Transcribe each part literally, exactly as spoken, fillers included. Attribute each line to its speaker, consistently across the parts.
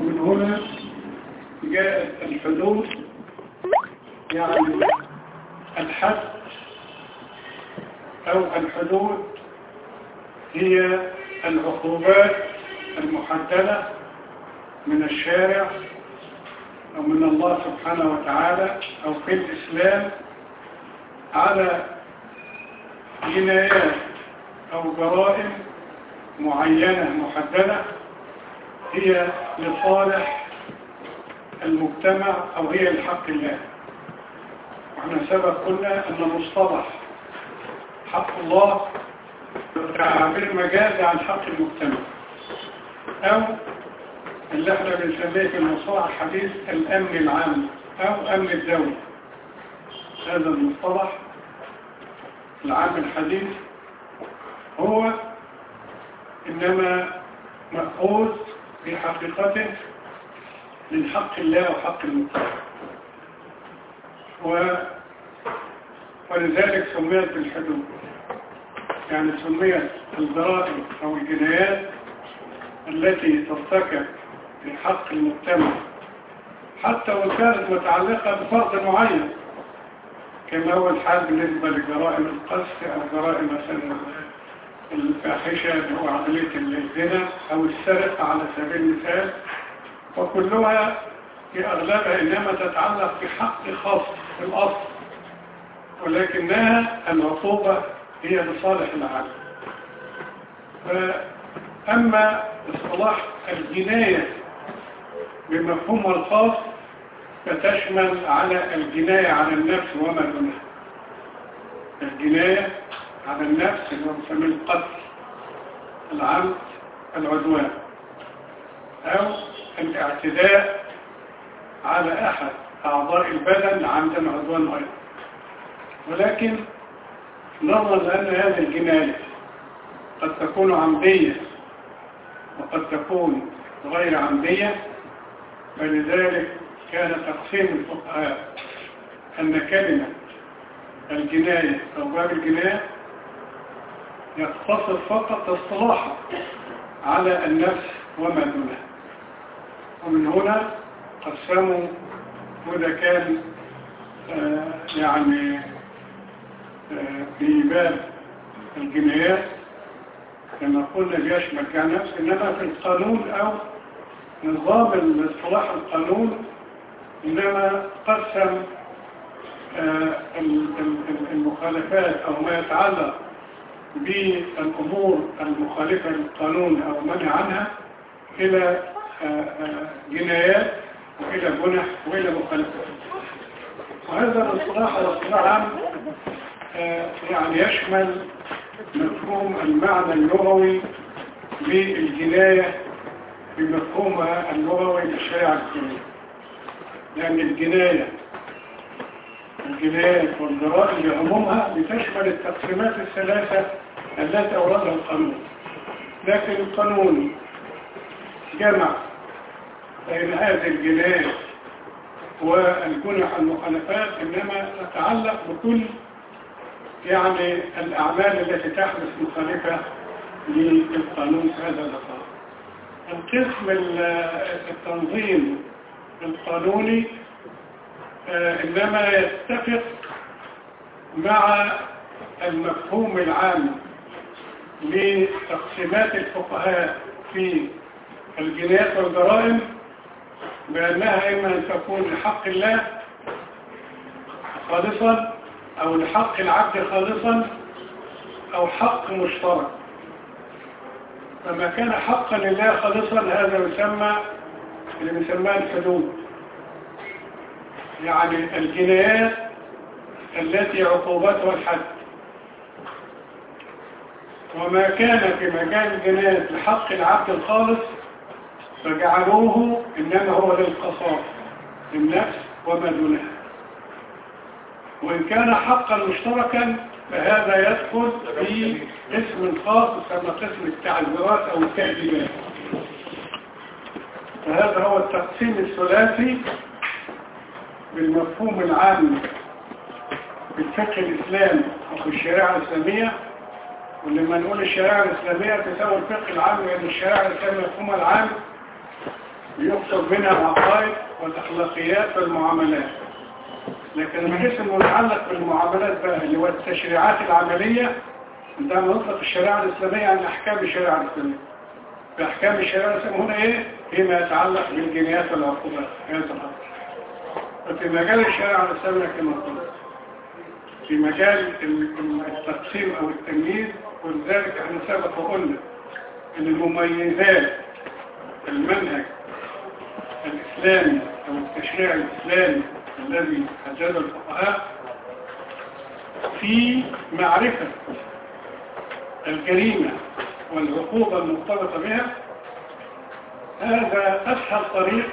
Speaker 1: ومن هنا جاءت الحدود، يعني الحد أو الحدود هي العقوبات المحددة من الشارع أو من الله سبحانه وتعالى أو في الإسلام على جنايات أو جرائم معينة محددة هي لصالح المجتمع أو هي لحق الله. وإحنا سبق قلنا أن مصطلح حق الله تعبير مجازي عن حق المجتمع، أو اللي احنا بنسميه في المصطلح الحديث الأمن العام أو أمن الدولة. هذا المصطلح العام الحديث هو إنما مأخوذ في حقيقته من حق الله وحق المجتمع، و... ولذلك سميت بالحدود، يعني سميت الجرائم أو الجنايات التي ترتكب في حق المجتمع حتى وكانت متعلقة بفرد معين، كما هو الحال بالنسبة لجرائم القذف أو جرائم مثلا الفاحشة اللي هو عملية الزنا أو السرقة على سبيل المثال، وكلها في أغلبها إنما تتعلق بحق خاص في الأصل، ولكنها العقوبة هي لصالح العام. أما اصطلاح الجناية بمفهومها الخاص فتشمل على الجناية على النفس وما دونها. الجناية على النفس اللي هو بنسميه القتل، العمد، العدوان، أو الاعتداء على أحد أعضاء البدن عمدا عدوان أيضا. ولكن نظرا لأن هذه الجناية قد تكون عمدية وقد تكون غير عمدية، فلذلك كان تقسيم الفقهاء أن كلمة الجناية أو باب الجناية يقتصر فقط اصطلاحا على النفس وما دونها. ومن هنا قسموا، وده كان آه يعني آه في باب الجنايات كما قلنا بيشمل كنفس، إنما في القانون أو نظام الاصطلاح القانون إنما قسم آه المخالفات أو ما يتعلق بالأمور المخالفة للقانون أو منع عنها إلى جنايات وإلى جنح وإلى مخالفات. وهذا الاصطلاح الاصطلاح عام يعني يشمل مفهوم المعنى اللغوي للجناية بمفهومها اللغوي للشريعة الإسلامية، لأن الجناية الجنايات والجرائم بعمومها بتشمل التقسيمات الثلاثة التي أوردها القانون، لكن القانون جمع بين هذه الجنايات والجنح المخالفات إنما تتعلق بكل يعني الأعمال التي تحدث مخالفة للقانون في هذا الإطار. القسم التنظيم القانوني إنما يتفق مع المفهوم العام لتقسيمات الفقهاء في الجنايات والجرائم بأنها إما أن تكون لحق الله خالصا أو لحق العبد خالصا أو حق مشترك. فما كان حقا لله خالصا هذا يسمى اللي بنسماه الحدود، يعني الجنايات التي عقوبتها الحد. وما كان في مجال الجنايات لحق العبد الخالص فجعلوه إنما هو للقصاص للنفس وما دونها. وإن كان حقا مشتركا فهذا يدخل في قسم خاص يسمى قسم التعذيرات أو التأديبات. فهذا هو التقسيم الثلاثي بالمفهوم العام بالفقه الإسلامي وفي الشريعة الإسلامية. ولما نقول الشريعة الإسلامية تساوي الفقه العام، لأن الشريعة الإسلامية مفهومها العام يقصد منها العقائد والأخلاقيات والمعاملات. لكن القسم المتعلق بالمعاملات بقى اللي هو التشريعات العملية، عندما نطلق الشريعة الإسلامية عن أحكام الشريعة الإسلامية. بأحكام الشريعة الإسلامية هنا إيه؟ فيما يتعلق بالجنايات والعقوبات هذا الأمر. وفي مجال الشريعة الإسلامية كما قلت في مجال التقسيم أو التمييز، ولذلك احنا سبق وقلنا أن المميزات المنهج الإسلامي أو التشريع الإسلامي الذي حدده الفقهاء في معرفة الجريمة والعقوبة المرتبطة بها، هذا أسهل طريق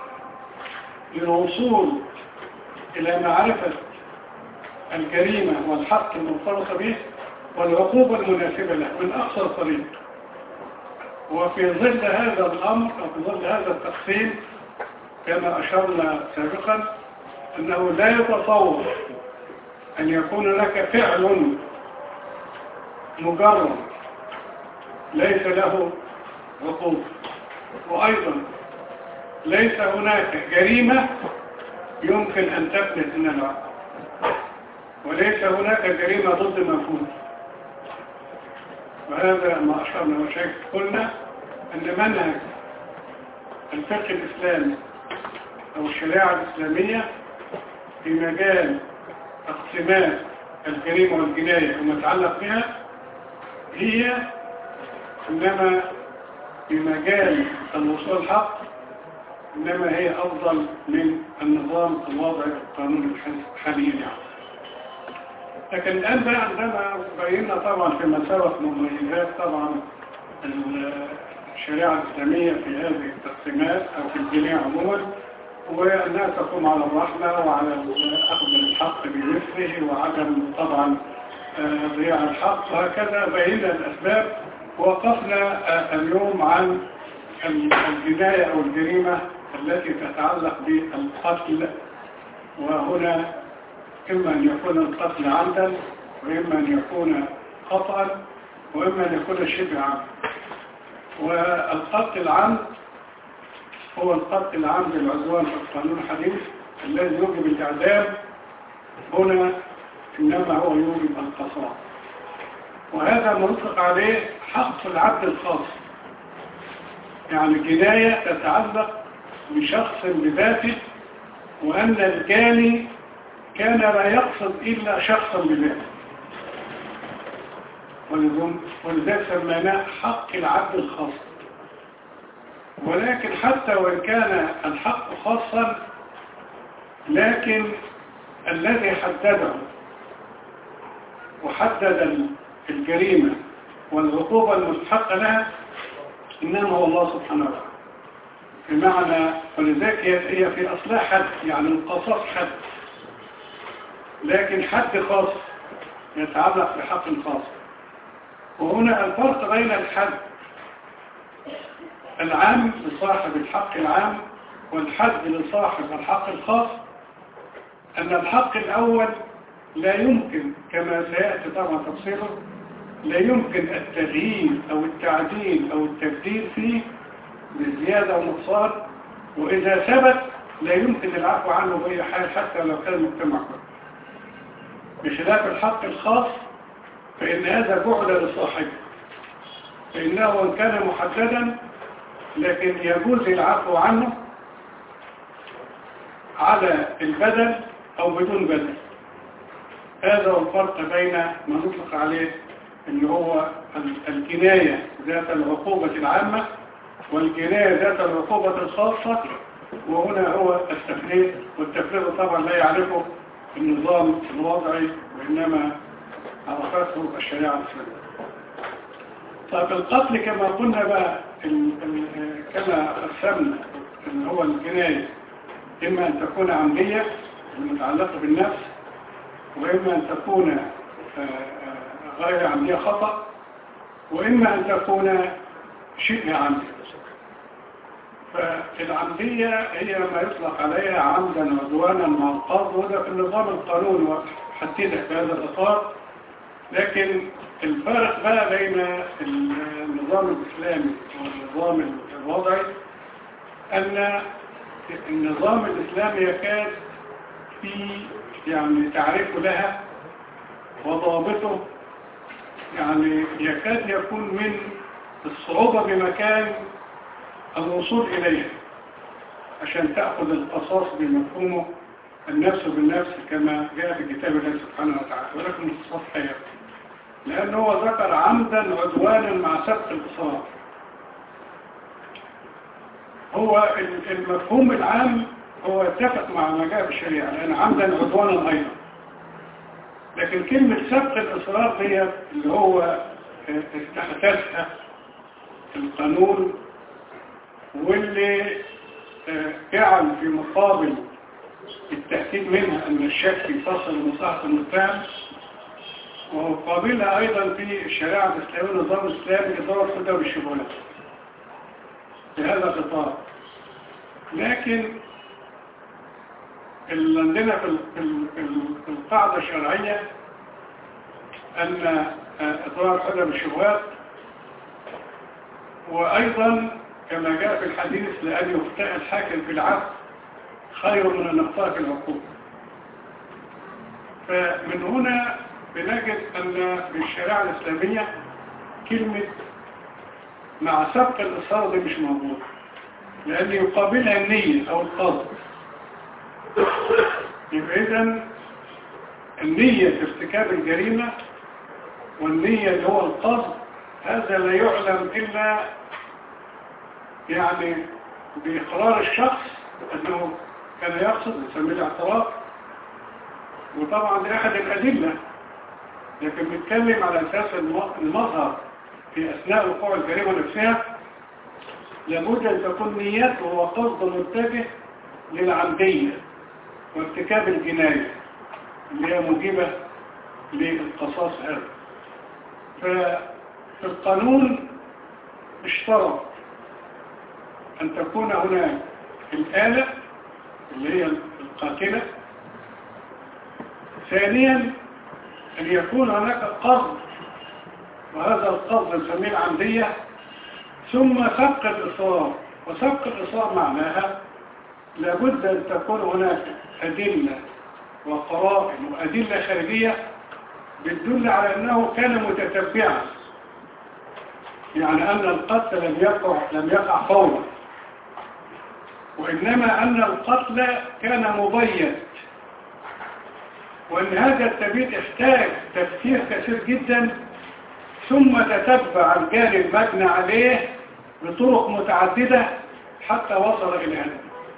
Speaker 1: للوصول إلى معرفة الجريمة والحق المرتبط به والعقوبة المناسبة له من أقصر طريق. وفي ظل هذا الأمر وفي ظل هذا التقسيم كما أشرنا سابقا أنه لا يتصور أن يكون لك فعل مجرد ليس له عقوبة، وأيضا ليس هناك جريمة يمكن أن تفلت من العقوبة، وليس هناك جريمة ضد مفهوم. وهذا ما أشرنا وشيخ قلنا أن منهج الفقه الإسلامي أو الشريعة الإسلامية في مجال تقسيمات الجريمة والجناية وما يتعلق بها هي إنما في مجال الوصول الحق إنما هي أفضل من النظام الوضعي القانوني الحالي يعني. لكن الآن بقى عندما بينا طبعا في مساوة مميزات طبعا الشريعة الإسلامية في هذه التقسيمات أو في الجناية عموما، وأنها تقوم على الرحمة وعلى أخذ الحق بمثله وعدم طبعا ضياع الحق، وهكذا بينا الأسباب. ووقفنا اليوم عن الجناية أو الجريمة التي تتعلق بالقتل، وهنا إما أن يكون القتل عمدا وإما أن يكون خطأ وإما أن يكون شبه عمد. والقتل العمد هو القتل العمد العدوان في القانون الحديث الذي يوجب الإعدام، هنا إنما هو يوجب القصاص، وهذا منطق عليه حق العبد الخاص، يعني جناية تتعلق بشخص بذاته، وأن الجاني كان لا يقصد إلا شخصا بذاته، ولذلك سميناه حق العبد الخاص. ولكن حتى وإن كان الحق خاصا، لكن الذي حدده وحدد الجريمة والعقوبة المستحقة لها إنما هو الله سبحانه وتعالى. بمعنى ولذلك هي في أصلها حد، يعني القصاص حد، لكن حد خاص يتعلق بحق خاص. وهنا الفرق بين الحد العام لصاحب الحق العام والحد لصاحب الحق الخاص، أن الحق الأول لا يمكن كما سيأتي طبعا تفصيله لا يمكن التغيير أو التعديل أو التبديل فيه بالزيادة والنقصان، وإذا ثبت لا يمكن العفو عنه بأي حال حتى لو كان المجتمع كله. بخلاف الحق الخاص فإن هذا بعد لصاحبه، فإنه إن كان محددا لكن يجوز العفو عنه على البدل أو بدون بدل. هذا هو الفرق بين ما نطلق عليه اللي هو الجناية ذات العقوبة العامة والجناية ذات العقوبة الخاصة، وهنا هو التفريق، والتفريق طبعا لا يعرفه النظام الوضعي وإنما عرفته الشريعة الإسلامية. طيب القتل كما قلنا بقى ال ال كما قسمنا اللي هو الجناية إما أن تكون عمدية المتعلقة بالنفس، وإما أن تكون غير عمدية خطأ، وإما أن تكون شبه عمدية. فالعمدية هي ما يطلق عليها عمدا عدوانا مع القصد، وده في النظام القانوني وحددها في هذا الإطار. لكن الفرق بقى بين النظام الإسلامي والنظام الوضعي أن النظام الإسلامي يكاد في يعني تعريفه لها وضابطه يعني يكاد يكون من الصعوبة بمكان الوصول إليها عشان تأخذ القصاص بمفهومه النفس بالنفس كما جاء في كتاب الله سبحانه وتعالى، ولكن القصاص حياة، لأنه هو ذكر عمدا عدوانا مع سبق الإصرار. هو المفهوم العام هو يتفق مع ما جاء في الشريعة، لأن عمدا عدوانا أيضا، لكن كلمة سبق الإصرار هي اللي هو استحدثها القانون، واللي جعل في مقابل التأكيد منها أن الشك يفصل مصلحة المتهم، ومقابلها أيضا في الشريعة الإسلامية النظام الإسلامي إدارة الحدود والشبهات في هذا الإطار. لكن اللي عندنا في في القاعدة الشرعية أن إدارة الحدود والشبهات، وأيضا كما جاء في الحديث لأن يفتاء الحاكم في العفو خير من النقطة في العقوبة. فمن هنا بنجد أن في الشريعة الإسلامية كلمة مع سبق الإصرار دي مش موجودة، لأن يقابلها النية أو القصد. يبقى إذن النية في ارتكاب الجريمة والنية اللي هو القصد هذا لا يعلم إلا يعني بإقرار الشخص أنه كان يقصد، يسميه الاعتراف، وطبعا دي أحد الأدلة، لكن بنتكلم على أساس المظهر في أثناء وقوع الجريمة نفسها لابد أن تكون نيته وقصد متجه للعمدية وارتكاب الجناية اللي هي موجبة للقصاص هذا. ففي القانون اشترط أن تكون هناك الآلة اللي هي القاتلة، ثانيا أن يكون هناك قصد، وهذا القصد نسميه العمدية، ثم سبق الإصرار. وسبق الإصرار معناها لابد أن تكون هناك أدلة وقرائن وأدلة خارجية بتدل على أنه كان متتبعا، يعني أن القتل لم يقع لم يقع فورا، وإنما أن القتل كان مبيت، وأن هذا التبييت احتاج تفكير كثير جدا، ثم تتبع الجاني المجنى عليه بطرق متعددة حتى وصل إلى هذا.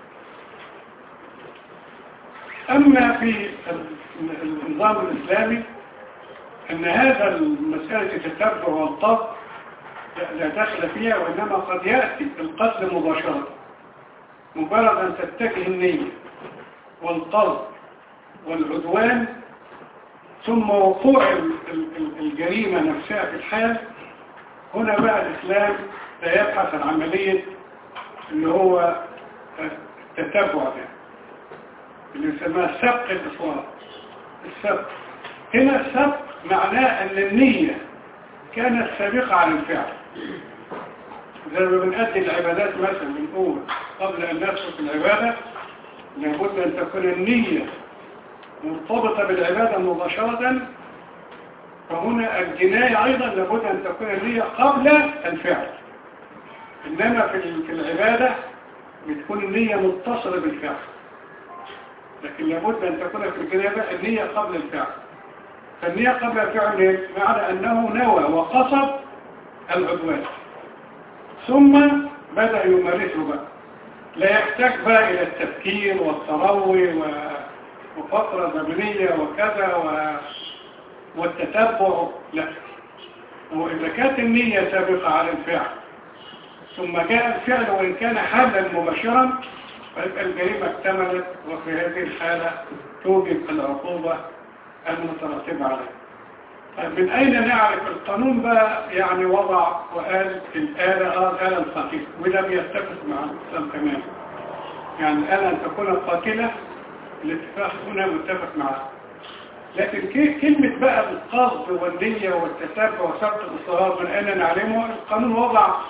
Speaker 1: أما في النظام الإسلامي أن هذا المسألة التتبع والقصد لا دخل فيها، وإنما قد يأتي القتل مباشرة، مجرد أن تتجه النية والقصد والعدوان ثم وقوع الجريمة نفسها في الحال. هنا بقى الإسلام لا يبحث عن عملية اللي هو التتبع ده اللي يسمى سبق الإصرار. السبق هنا السبق معناه أن النية كانت سابقة على الفعل، زي ما بنأدي العبادات مثلا بنقول قبل أن ندخل في العبادة لابد أن تكون النية مرتبطة بالعبادة مباشرة، فهنا الجناية أيضا لابد أن تكون النية قبل الفعل، إنما في العبادة بتكون النية متصلة بالفعل، لكن لابد أن تكون في الجناية النية قبل الفعل. فالنية قبل الفعل معنى أنه نوى وقصد العدوان ثم بدأ يمارسه بقى، لا يحتاج بقى إلى التفكير والتروي وفترة زمنية وكذا والتتبع، لا، وإذا كانت النية سابقة على الفعل ثم جاء الفعل وإن كان حالا مباشرا فيبقى الجريمة اكتملت، وفي هذه الحالة توجب العقوبة المترتبة عليها. من أين نعرف القانون بقى؟ يعني وضع وقال الآلة آه الآلة القاتلة، وده بيتفق مع الإسلام كمان، يعني الآلة أن تكون القاتلة الاتفاق هنا متفق معه. لكن كلمة بقى القصد والنية والتتبع وسبق الإصرار من أين نعلمه؟ القانون وضع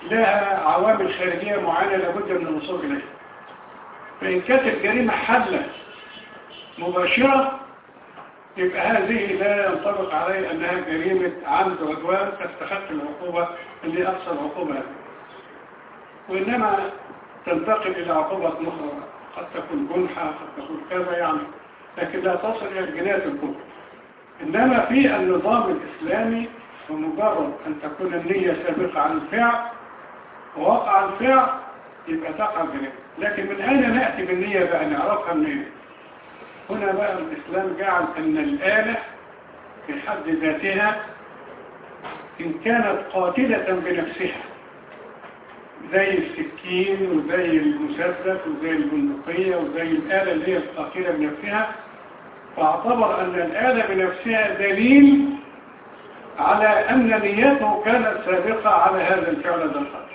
Speaker 1: لها عوامل خارجية معينة لابد من الوصول إليها. فإن كانت الجريمة حلة مباشرة يبقى هذه لا ينطبق عليه أنها جريمة عمد عدوان تستحق العقوبة اللي أقصى العقوبة هذه، وإنما تنتقل إلى عقوبة أخرى قد تكون جنحة قد تكون كذا يعني، لكن لا تصل إلى الجنايات الكبرى. إنما في النظام الإسلامي بمجرد أن تكون النية سابقة عن الفعل ووقع الفعل يبقى تقع الجريمة. لكن من أين نأتي بالنية بقى نعرفها منين؟ هنا بقى الإسلام جعل أن الآلة في حد ذاتها إن كانت قاتلة بنفسها زي السكين وزي المسدس وزي البندقية وزي الآلة اللي هي القاتلة بنفسها، فاعتبر أن الآلة بنفسها دليل على أن نيته كانت سابقة على هذا الفعل ذا القتل.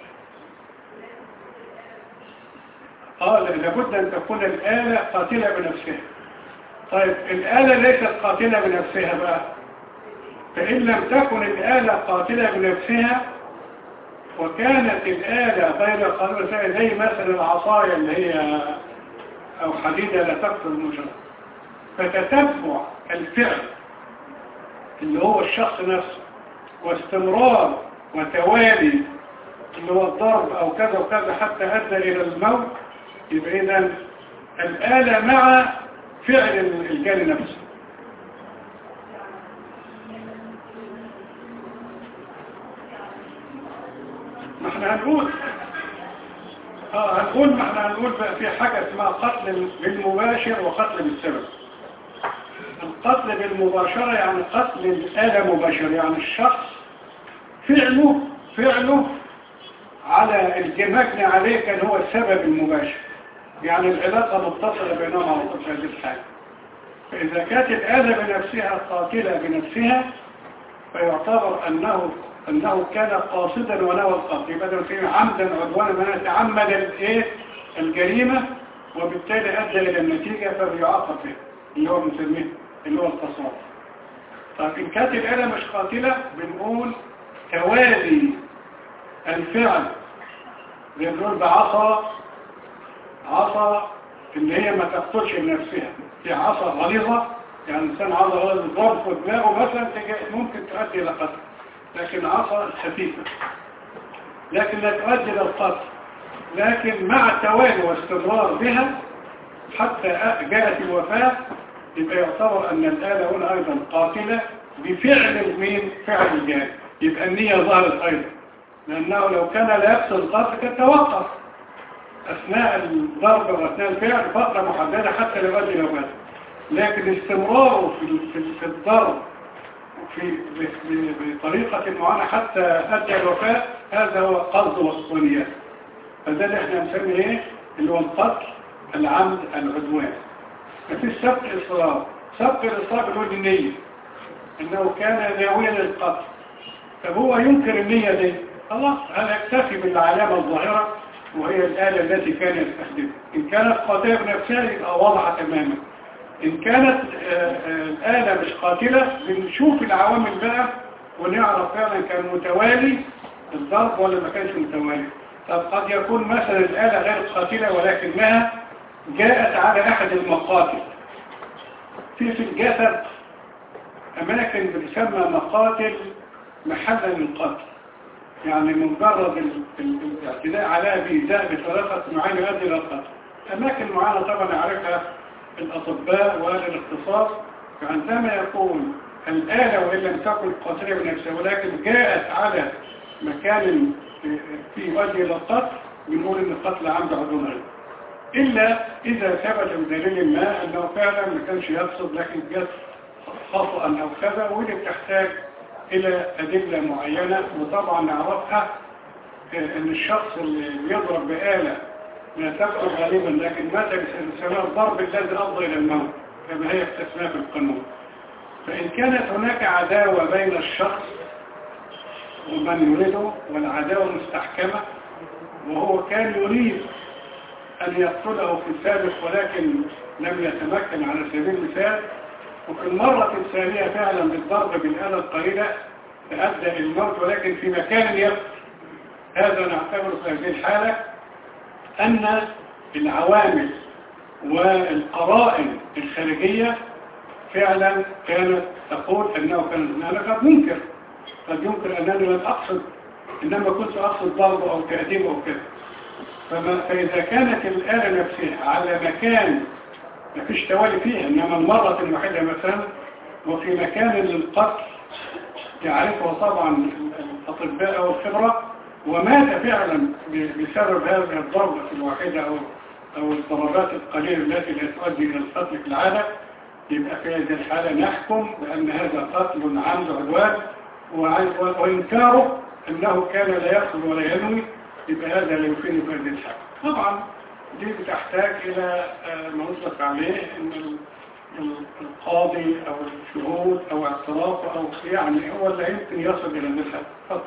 Speaker 1: قال لابد أن تكون الآلة قاتلة بنفسها. طيب الآلة ليست قاتلة بنفسها بقى، فإن لم تكن الآلة قاتلة بنفسها وكانت الآلة غير قاتلة زي مثلا العصاية اللي هي أو حديدة لا تقتل المجرم، فتتبع الفعل اللي هو الشخص نفسه واستمرار وتوالي اللي هو الضرب أو كذا وكذا حتى أدى إلى الموت، يبقى إذن الآلة مع فعل الجاني نفسه. ما احنا هنقول اه هنقول ما احنا هنقول بقى في حاجة اسمها قتل بالمباشر وقتل بالسبب. القتل بالمباشرة يعني قتل الآلة مباشر، يعني الشخص فعله فعله على المجني عليه كان هو السبب المباشر، يعني العلاقة متصلة بينهم على طول في هذه الحالة. فإذا كانت الآلة بنفسها قاتلة بنفسها فيعتبر أنه أنه كان قاصدا ونوى القتل، يبقى ده فيه عمدا عدوانا ما يتعمد الايه الجريمة وبالتالي أدى إلى النتيجة فبيعاقب فيه اللي هو بنسميه اللي هو التصرف. طيب إن كانت الآلة مش قاتلة بنقول توالي الفعل بنقول بعصا عصا اللي هي ما تقتلش بنفسها، في عصا غليظة يعني إنسان عصا غليظة ضرب في دماغه مثلا ممكن تؤدي إلى قتل، لكن عصا خفيفة لكن لا تؤدي إلى القتل، لكن مع التوالي واستمرار بها حتى جاءت الوفاة يبقى يعتبر أن الآلة هنا أيضا قاتلة بفعل مين؟ فعل الجاني، يبقى النية ظهرت أيضا، لأنه لو كان لا يقصد القتل كان توقف أثناء الضرب وأثناء الفعل فترة محددة حتى لو أدي الوفاة، لكن استمراره في في الضرب في بطريقة معينة حتى أدى الوفاة هذا هو قصد والصونيات. فده اللي احنا نسميه ايه؟ اللي هو القتل العمد العدوان. مفيش سبق إصرار، سبق الإصرار بنقول النية إنه كان ناويا للقتل، طب هو ينكر النية دي خلاص هذا يكتفي بالعلامة الظاهرة وهي الآلة التي كان يستخدمها. إن كانت قاتلة بنفسها يبقى واضحة تماما، إن كانت الآلة مش قاتلة بنشوف العوامل بقى ونعرف فعلا كان متوالي الضرب ولا ما كانش متوالي. طب قد يكون مثلا الآلة غير قاتلة ولكنها جاءت على أحد المقاتل. في في الجسد أماكن بتسمى مقاتل محلا للقتل، يعني مجرد الاعتداء عليها بإيذاء بطريقة معينة يؤدي إلى القتل. أماكن معينة طبعا يعرفها الأطباء وأهل الاختصاص، فعندما يكون الآلة وإن لم تكن قاتلة بنفسها ولكن جاءت على مكان فيه يؤدي إلى القتل بنقول إن القتل عمد عدوان غير، إلا إذا ثبت بدليل ما أنه فعلا ما كانش يقصد لكن جت خطأ أو كذا، ودي بتحتاج إلى أدلة معينة وطبعا نعرفها أن الشخص اللي يضرب بآلة لا تقتل غالبا لكن ماذا بسبب الضرب الذي أفضى إلى الموت كما هي استثناء في القانون. فإن كانت هناك عداوة بين الشخص ومن يريده والعداوة مستحكمة وهو كان يريد أن يقتله في السابق ولكن لم يتمكن على سبيل المثال، وفي المرة الثانية فعلا بالضرب بالآلة القليلة فأدى الموت ولكن في مكان يقتل، هذا نعتبر في هذه الحالة أن العوامل والقرائن الخارجية فعلا كانت تقول أنه كان أنا قد منكر قد يمكن أنني لم أقصد إنما كنت أقصد ضربه أو تأديبه أو كذا. فما فإذا كانت الآلة نفسها على مكان ما فيش توالي فيها إنما المرة الواحدة مثلا وفي مكان للقتل يعرفه طبعا الأطباء أو الخبرة ومات فعلا بسبب هذه الضربة الواحدة أو أو الضربات القليلة التي لا تؤدي إلى القتل في العادة، يبقى في هذه الحالة نحكم بأن هذا قتل عمد عدوان وإنكاره أنه كان لا يقصد ولا ينوي، يبقى هذا لا يفيد في هذه الحالة. طبعا دي بتحتاج إلى ما نطلق عليه أن القاضي أو الشهود أو اعتراف أو يعني هو اللي يمكن يصل إلى هذه الحالة. فضل.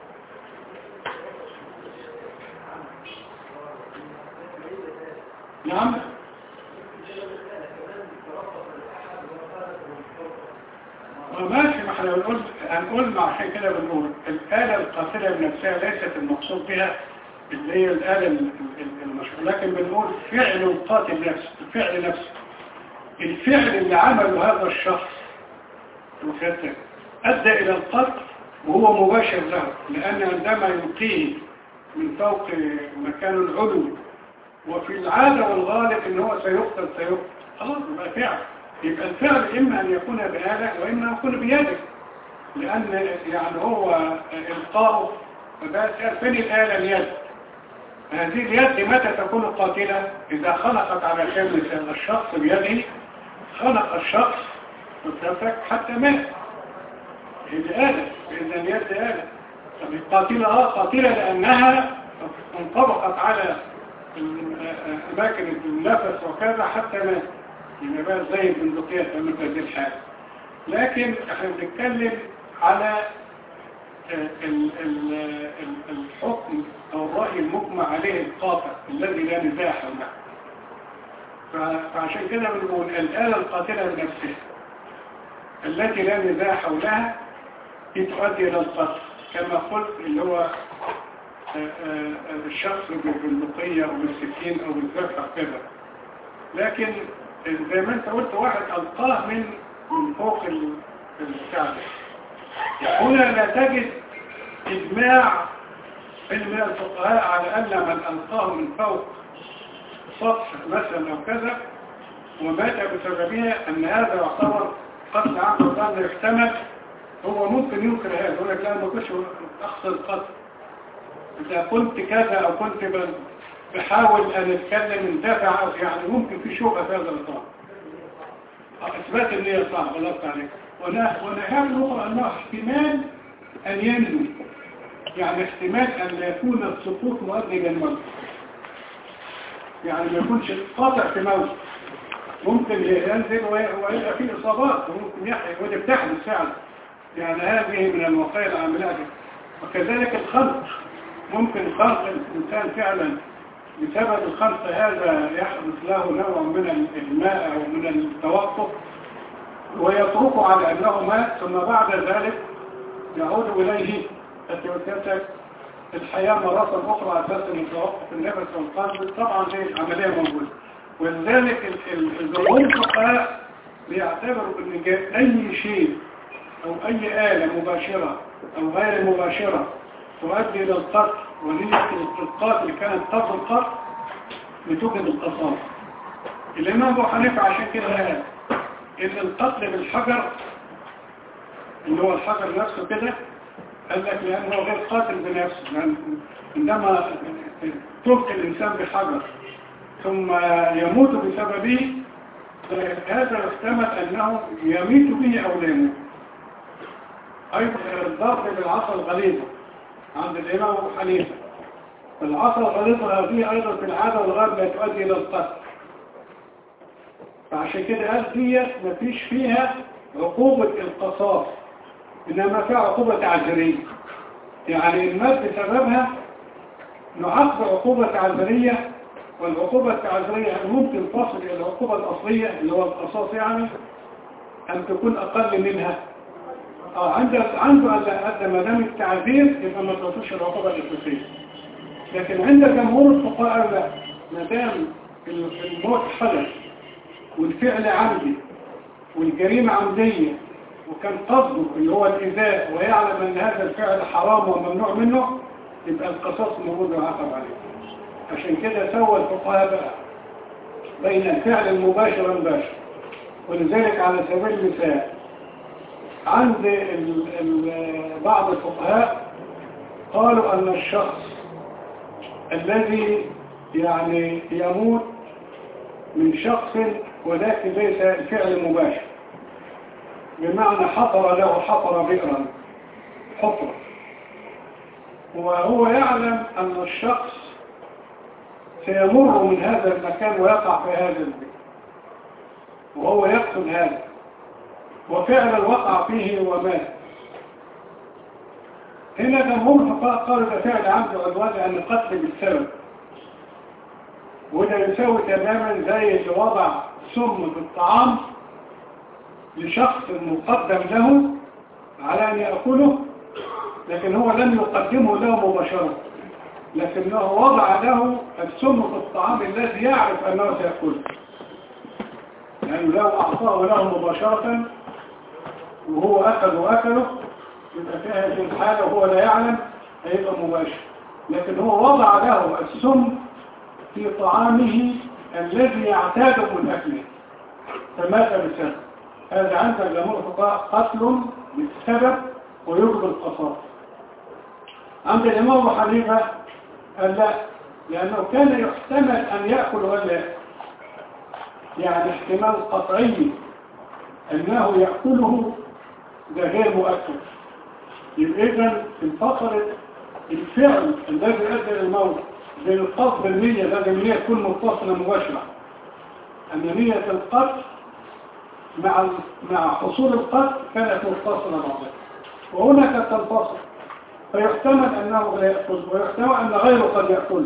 Speaker 1: نعم ماشي، ما احنا بنقول هنقول مع عشان كده بنقول الآلة القاتلة بنفسها ليست المقصود بها اللي هي الآلة المشهورة، لكن بنقول فعل القاتل نفسه، الفعل نفسه، الفعل اللي عمله هذا الشخص أدى إلى القتل وهو مباشر له، لأن عندما يلقيه من فوق مكان العلو وفي العادة والغالب ان هو سيقتل سيقتل خلاص يبقى فعل، يبقى الفعل اما ان يكون بآلة واما ان يكون بيده، لان يعني هو القاؤه فده فين الآلة اليد؟ هذه اليد متى تكون قاتلة؟ اذا خلقت على شمس الشخص بيده، خلق الشخص وتفك حتى مات، هذه آلة، إذا اليد آلة. طب القاتلة اه قاتلة لانها انطبقت على أماكن النفس وكذا حتى ما يبقى بقى زي البندقية في هذه الحالة. لكن احنا بنتكلم على الحكم أو الرأي المجمع عليه القاطع الذي لا نزاع حوله. فعشان كده بنقول الآلة القاتلة بنفسها التي لا نزاع حولها تؤدي إلى القتل كما قلت اللي هو الشخص بالبندقية أو بالسكين أو بالذبح كذا. لكن زي ما انت قلت واحد ألقاه من من فوق الكعبة، هنا لا تجد إجماع من الفقهاء على أن من ألقاه من فوق سطح مثلا أو كذا ومات بسببها أن هذا يعتبر قتل عمد وطن يحتمل. هو ممكن ينكر هذا يقول لك لا ما كنتش أقصد القتل، إذا كنت كذا أو كنت بحاول أن أتكلم من دافع يعني ممكن في شبهة في هذا الإطار. إثبات النية صعب الله تعالى. ونحاول نقرأ أنه احتمال أن ينزل، يعني احتمال أن لا يكون السقوط مؤدي للموت، يعني ما يكونش قاطع في موت، ممكن ينزل ويبقى فيه إصابات وممكن يحيى ودي بتحدث فعلا، يعني هذه من الوقاية العاملات. وكذلك الخلق، ممكن خلق الإنسان فعلا بسبب الخلق هذا يحدث له نوع من الماء أو من التوقف ويتركه على أنه مات، ثم بعد ذلك يعود إليه التوكسات الحياة مرة أخرى أساسا يتوقف النفس والقلب. طبعا هذه العملية موجودة، ولذلك الجمهور الفقهاء بيعتبروا أن أي شيء أو أي آلة مباشرة أو غير مباشرة تؤدي إلى القتل ونية القاتل كانت قتل القتل بتوجد القصاص. الإمام أبو حنيفة عشان كده قال إن القتل بالحجر اللي هو الحجر نفسه كده قال لك لأنه غير قاتل بنفسه، يعني عندما تبقى الإنسان بحجر ثم يموت بسببه هذا يحتمل أنه يميت به أو لا يموت. أيضا الضرب بالعصا الغليظة عند الإمام أبو حنيفة، العصا الغليظة هذه أيضا في العادة والغالب لا تؤدي إلى القتل، فعشان كده قال دي مفيش فيها عقوبة القصاص إنما فيها عقوبة تعزيرية، يعني المات بسببها نعاقب عقوبة تعزيرية، والعقوبة التعزيرية ممكن تصل إلى العقوبة الأصلية اللي هو القصاص، يعني أن تكون أقل منها اه عنده عنده قد ما دام التعذير يبقى ما تعطوش العقوبه الاساسيه. لكن عند جمهور الفقهاء لا، ما دام الموت حدث والفعل عمدي والجريمه عمديه وكان قصده اللي هو الإيذاء ويعلم أن هذا الفعل حرام وممنوع منه، يبقى القصاص موجود ويعاقب عليه. عشان كده سوى الفقهاء بقى بين الفعل المباشر والمباشر. ولذلك على سبيل المثال عند ال ال بعض الفقهاء قالوا أن الشخص الذي يعني يموت من شخص ولكن ليس الفعل مباشر، بمعنى حفر له حفر بئرا حفر، وهو يعلم أن الشخص سيمر من هذا المكان ويقع في هذا البئر وهو يقصد هذا وفعلا وقع فيه ومات. هنا جمهور الفقهاء قالوا ده فعل عمد وعدوان لأن قتل بالسبب، وده يساوي تماما زي اللي وضع سم في الطعام لشخص مقدم له على أن يأكله، لكن هو لم يقدمه له مباشرة، لكنه وضع له السم في الطعام الذي يعرف أنه سيأكله، لأنه يعني لو أعطاه له مباشرة وهو أكل وأكله يبقى في هذه الحالة وهو لا يعلم هيبقى مباشر. لكن هو وضع له السم في طعامه الذي يعتاده من أكله فمات بسبب. هذا عند الجمهور الفقهاء قتل بالسبب ويجب القصاص. عند الإمام أبو حنيفة قال لا، لأنه كان يحتمل أن يأكل ولا يأكل، يعني احتمال قطعي أنه يأكله ده غير مؤكد. يبقى إذن انفصلت الفعل الذي أدى للموت بين القصد والنية، لازم النية تكون متصلة مباشرة، أن نية القتل مع مع حصول القتل كانت متصلة بعضها، وهنا كانت تنفصل، فيحتمل أنه لا يأكل ويحتمل أن غيره قد يأكل،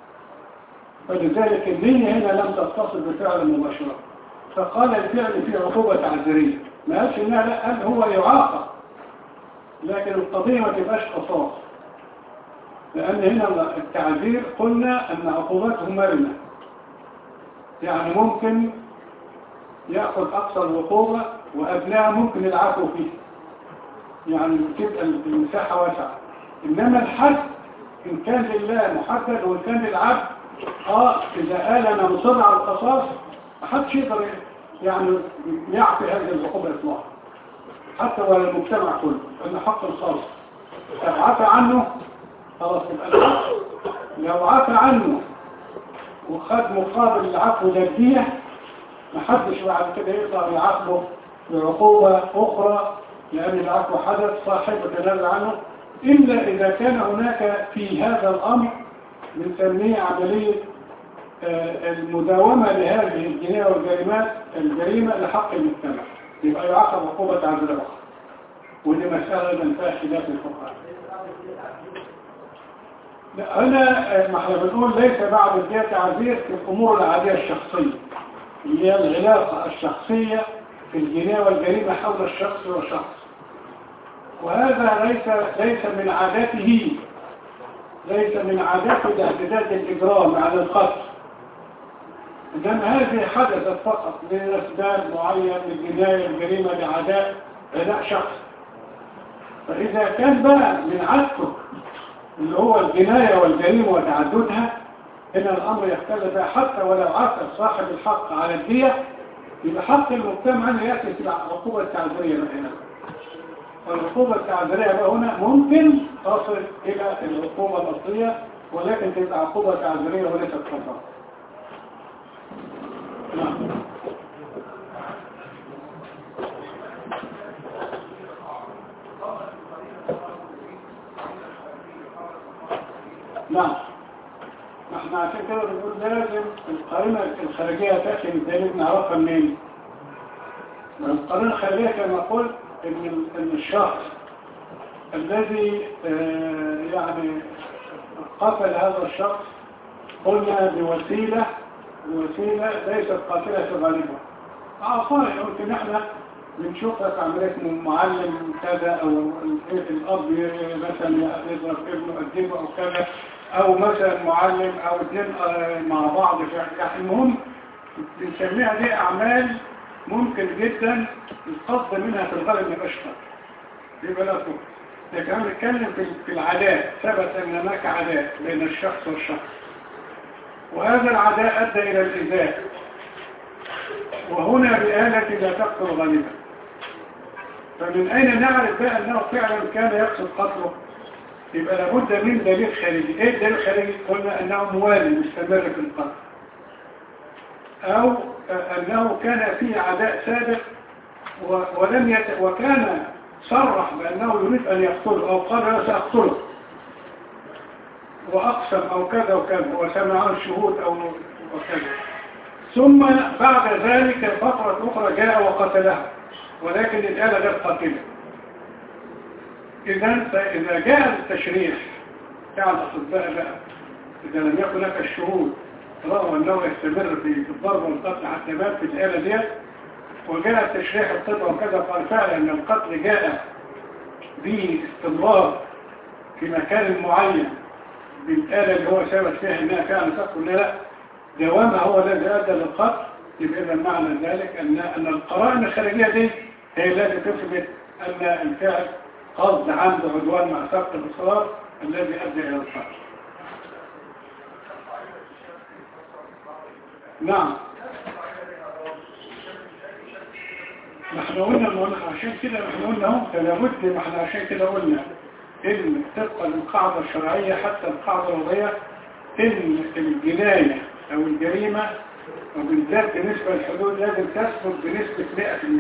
Speaker 1: فلذلك النية هنا لم تتصل بفعل مباشرة، فقال الفعل في عقوبة تعزيرية، ما قالش إنها لا، قال هو يعاقب، لكن القضية ما تبقاش قصاص، لأن هنا التعزير قلنا أن عقوبته مرنة، يعني ممكن يأخذ أقصى العقوبة وأبناء ممكن العفو فيه، يعني تبقى المساحة واسعة. إنما الحد إن كان لله محدد وإن كان للعبد آه إذا قال أنا مصر على القصاص محدش يقدر يعني يعفي هذه العقوبة إطلاقا، حتى ولا المجتمع كله، لأن حق الخاص لو عفى عنه خلاص يبقى العفو، لو عفى عنه وخد مقابل العفو للدية محدش بعد كده يقدر يعاقبه بعقوبة أخرى، لأن العفو حدث صاحب تنازل عنه، إلا إذا كان هناك في هذا الأمر بنسميه عملية المداومة لهذه الجناية والجريمات الجريمة لحق المجتمع، يبقى يعاقب عقوبة تعزير أخرى، ودي مسألة من فيها خلاف الفقهاء. هنا ما احنا بنقول ليس بعد الدية تعزير في الأمور العادية الشخصية، اللي هي العلاقة الشخصية في الجناية والجريمة حول الشخص والشخص، وهذا ليس ليس من عاداته ليس من عاداته تهديدات الإجرام على القتل، إنما هذه حدثت فقط لأسباب معينة للجناية والجريمة لعداء عداء شخص. فإذا كان بقى من عادته اللي هو الجناية والجريمة وتعددها، إن الأمر يختلف حتى ولو عثر صاحب الحق على الدية، يبقى حق المجتمع أن يأتي في العقوبة التعزيرية هنا. والعقوبة التعزيرية بقى هنا ممكن تصل إلى العقوبة الأصلية، ولكن تبقى عقوبة تعزيرية وليست قصاص. نعم. نعم. احنا عشان كده بنقول لازم القرينة الخارجية تأتي من ذلك نعرفها منين؟ القرينة الخارجية كما قلت ان ان الشخص الذي يعني قتل هذا الشخص قلنا بوسيلة بوسيلة ليست قاتلة في غالبها. عصاية يمكن احنا بنشوفها في عملية معلم كذا، أو الأب مثلا يضرب ابنه أدبه أو كذا، أو مثلا معلم أو اتنين مع بعض. يعني المهم بنسميها دي أعمال ممكن جدا القصد منها في الغالب يبقى شر، يبقى لا تكون. لكن انا بنتكلم في العداء، ثبت ان هناك عداء بين الشخص والشخص، وهذا العداء ادى الى الايذاء، وهنا بآلة لا تقتل غالبا. فمن اين نعرف بقى انه فعلا كان يقصد قتله؟ يبقى لابد من دليل خارجي. ايه الدليل الخارجي؟ قلنا انه موالي مستمر في القتل، او انه كان فيه عداء سابق ولم يت... وكان صرح بأنه يريد أن يقتله، أو قال أنا سأقتله وأقسم أو كذا وكذا وسمعه الشهود أو وكذا، ثم بعد ذلك فترة أخرى جاء وقتله، ولكن الآلة غير قاتلة. إذن فإذا جاء التشريح بتاع الأطباء بقى، إذا لم يكن لك الشهود رغم أنه يستمر في الضرب والقتل حتى مات في الآلة ديت، وجاء التشريح الطب وكذا قال فعلا أن القتل جاء باستمرار في مكان معين بالآلة اللي هو ثبت فيها أنها فعلا تقتل، لا دوامها هو الذي أدى للقتل. يبقى إذا معنى ذلك أن أن القرائن الخارجية دي هي التي تثبت أن الفعل قصد عمد عدوان مع سبق الإصرار الذي أدى إلى القتل. نعم، نحن قلنا عشان كده نحن قلنا هم فلابد ما احنا عشان كده قلنا ان طبقا للقاعده الشرعيه حتى القاعده الوضعيه ان الجنايه او الجريمه وبالذات بالنسبه للحدود لازم تثبت بنسبه مئة بالمئة.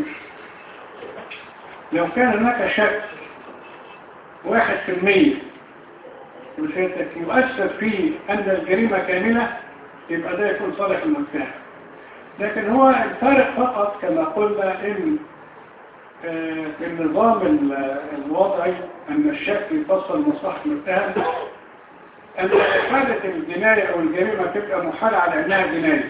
Speaker 1: لو كان هناك شك واحد في المية يؤثر فيه ان الجريمه كامله يبقى ده يكون صالح المتهم. لكن هو الفارق فقط كما قلنا ان في النظام الوضعي ان الشك يفصل مصلحة المتهم، ان حالة الجناية او الجريمة تبقى محالة على انها جناية.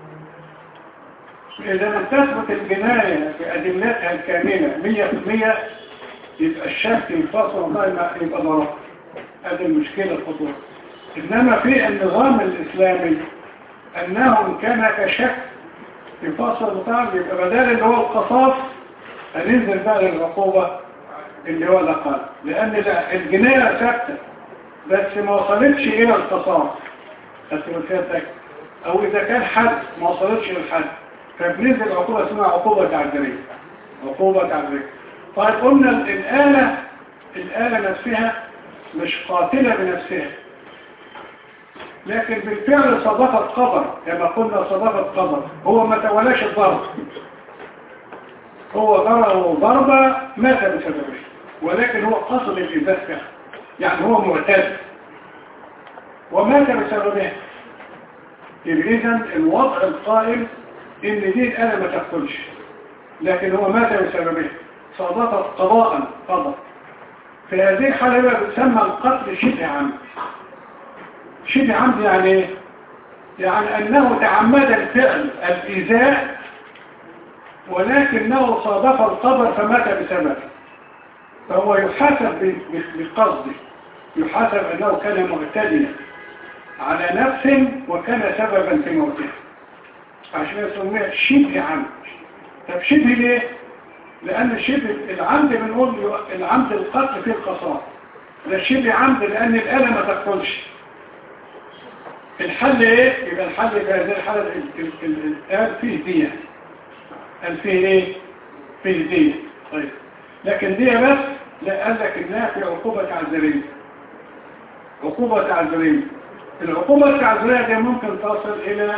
Speaker 1: اذا لم تثبت الجناية بأدلتها الكاملة مية في المية يبقى الشك يفصل والله يبقى ضرر. هذه المشكلة الخطورة. انما في النظام الاسلامي انه كان كشك يفصل بتاعه، يبقى بدل اللي هو القصاص هننزل بقى للعقوبة اللي هو الأقل، لأن الجناية ثابتة بس ما وصلتش إلى القصاص أو إذا كان حد ما وصلتش إلى الحد فبننزل عقوبة اسمها عقوبة تعذيرية. عقوبة تعذيرية. طيب قلنا الآلة الآلة نفسها مش قاتلة بنفسها، لكن بالفعل صدقة قدر كما قلنا صدقة قدر، هو ما تولاش الضرب، هو ضربه ضربة مات بسببه، ولكن هو قصد الإزاء فعلا، يعني هو معتاد ومات بسببه. إذن الوضع القائم إن دي الآلة ما تقتلش، لكن هو مات بسببه صدقة قضاء قدر. في هذه الحالة بقى بتسمى القتل شبه عمد. شبه عمد يعني ايه؟ يعني أنه تعمد الفعل الإيذاء ولكنه صادف القدر فمات بسببه، فهو يحاسب بقصده، يحاسب أنه كان معتدلا على نفس وكان سببا في موته، عشان يسميه شبه عمد. طب شبه ليه؟ لأن شبه العمد بنقول العمد القتل فيه القصاص، ده شبه عمد لأن الآلة ما تقتلش. الحل ايه؟ يبقى الحل في هذه الحالة الآن فيه دية. قال فيه ايه؟ فيه دية. طيب لكن دية بس لا، قال لك انها في عقوبة تعذيرية. عقوبة تعذيرية. العقوبة التعذيرية دي ممكن تصل الى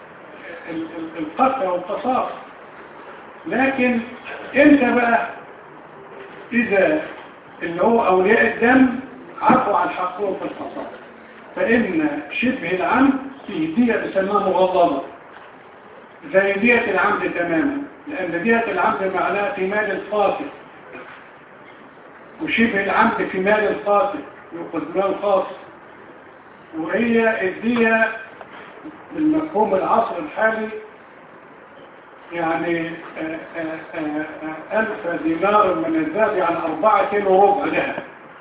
Speaker 1: القتل والقصاص، لكن امتى بقى؟ اذا اللي هو اولياء الدم عفوا عن حقهم في القصاص، فإن شبه العمد فيه دية بسماها مغلظة زي دية العمد تماما، لأن دية العمد معناها في مال القاتل، وشبه العمد في مال القاتل يأخذ مال خاص، وهي الدية بالمفهوم العصر الحالي يعني آه، آه، آه، آه، ألف دينار من الذهب يعني أربعة كيلو ربع ذهب،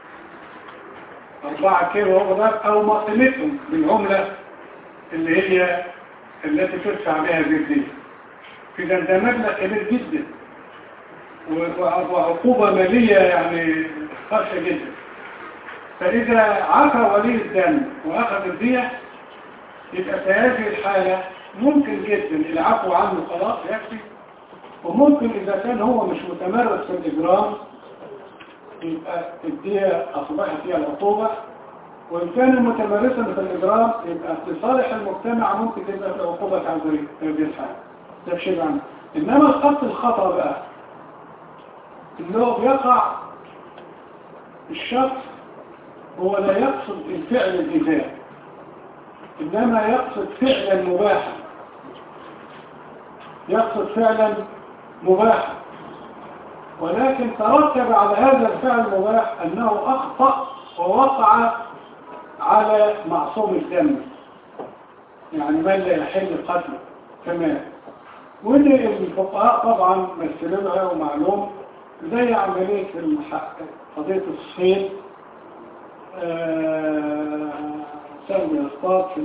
Speaker 1: أربعة كيلو ربع ذهب أو ما قيمتهم بالعملة اللي هي التي تدفع بها بالدين. إذا ده مبلغ كبير جدا وعقوبة مالية يعني خاصة جدا. فإذا عفى ولي الدم وأخذ الدية يبقى في هذه الحالة ممكن جدا العفو عنه خلاص يكفي، وممكن إذا كان هو مش متمرس في الإجرام يبقى الدية أصبحت هي العقوبة، وإن كان متمرسا في الإجرام يبقى في صالح المجتمع ممكن تبقى في عقوبة تعذيرية في هذه الحالة. ده شيء عنه. إنما القتل الخطأ بقى اللي هو بيقع الشخص هو لا يقصد الفعل الإيذاء، إنما يقصد فعلا مباحا، يقصد فعلا مباحا، ولكن ترتب على هذا الفعل المباح أنه أخطأ ووقع على معصوم الدم، يعني من لا يحل قتله كمان. ودي الفقهاء طبعا مثلوها ومعلوم زي عملية قضية الصيد، آه سلم يصطاد في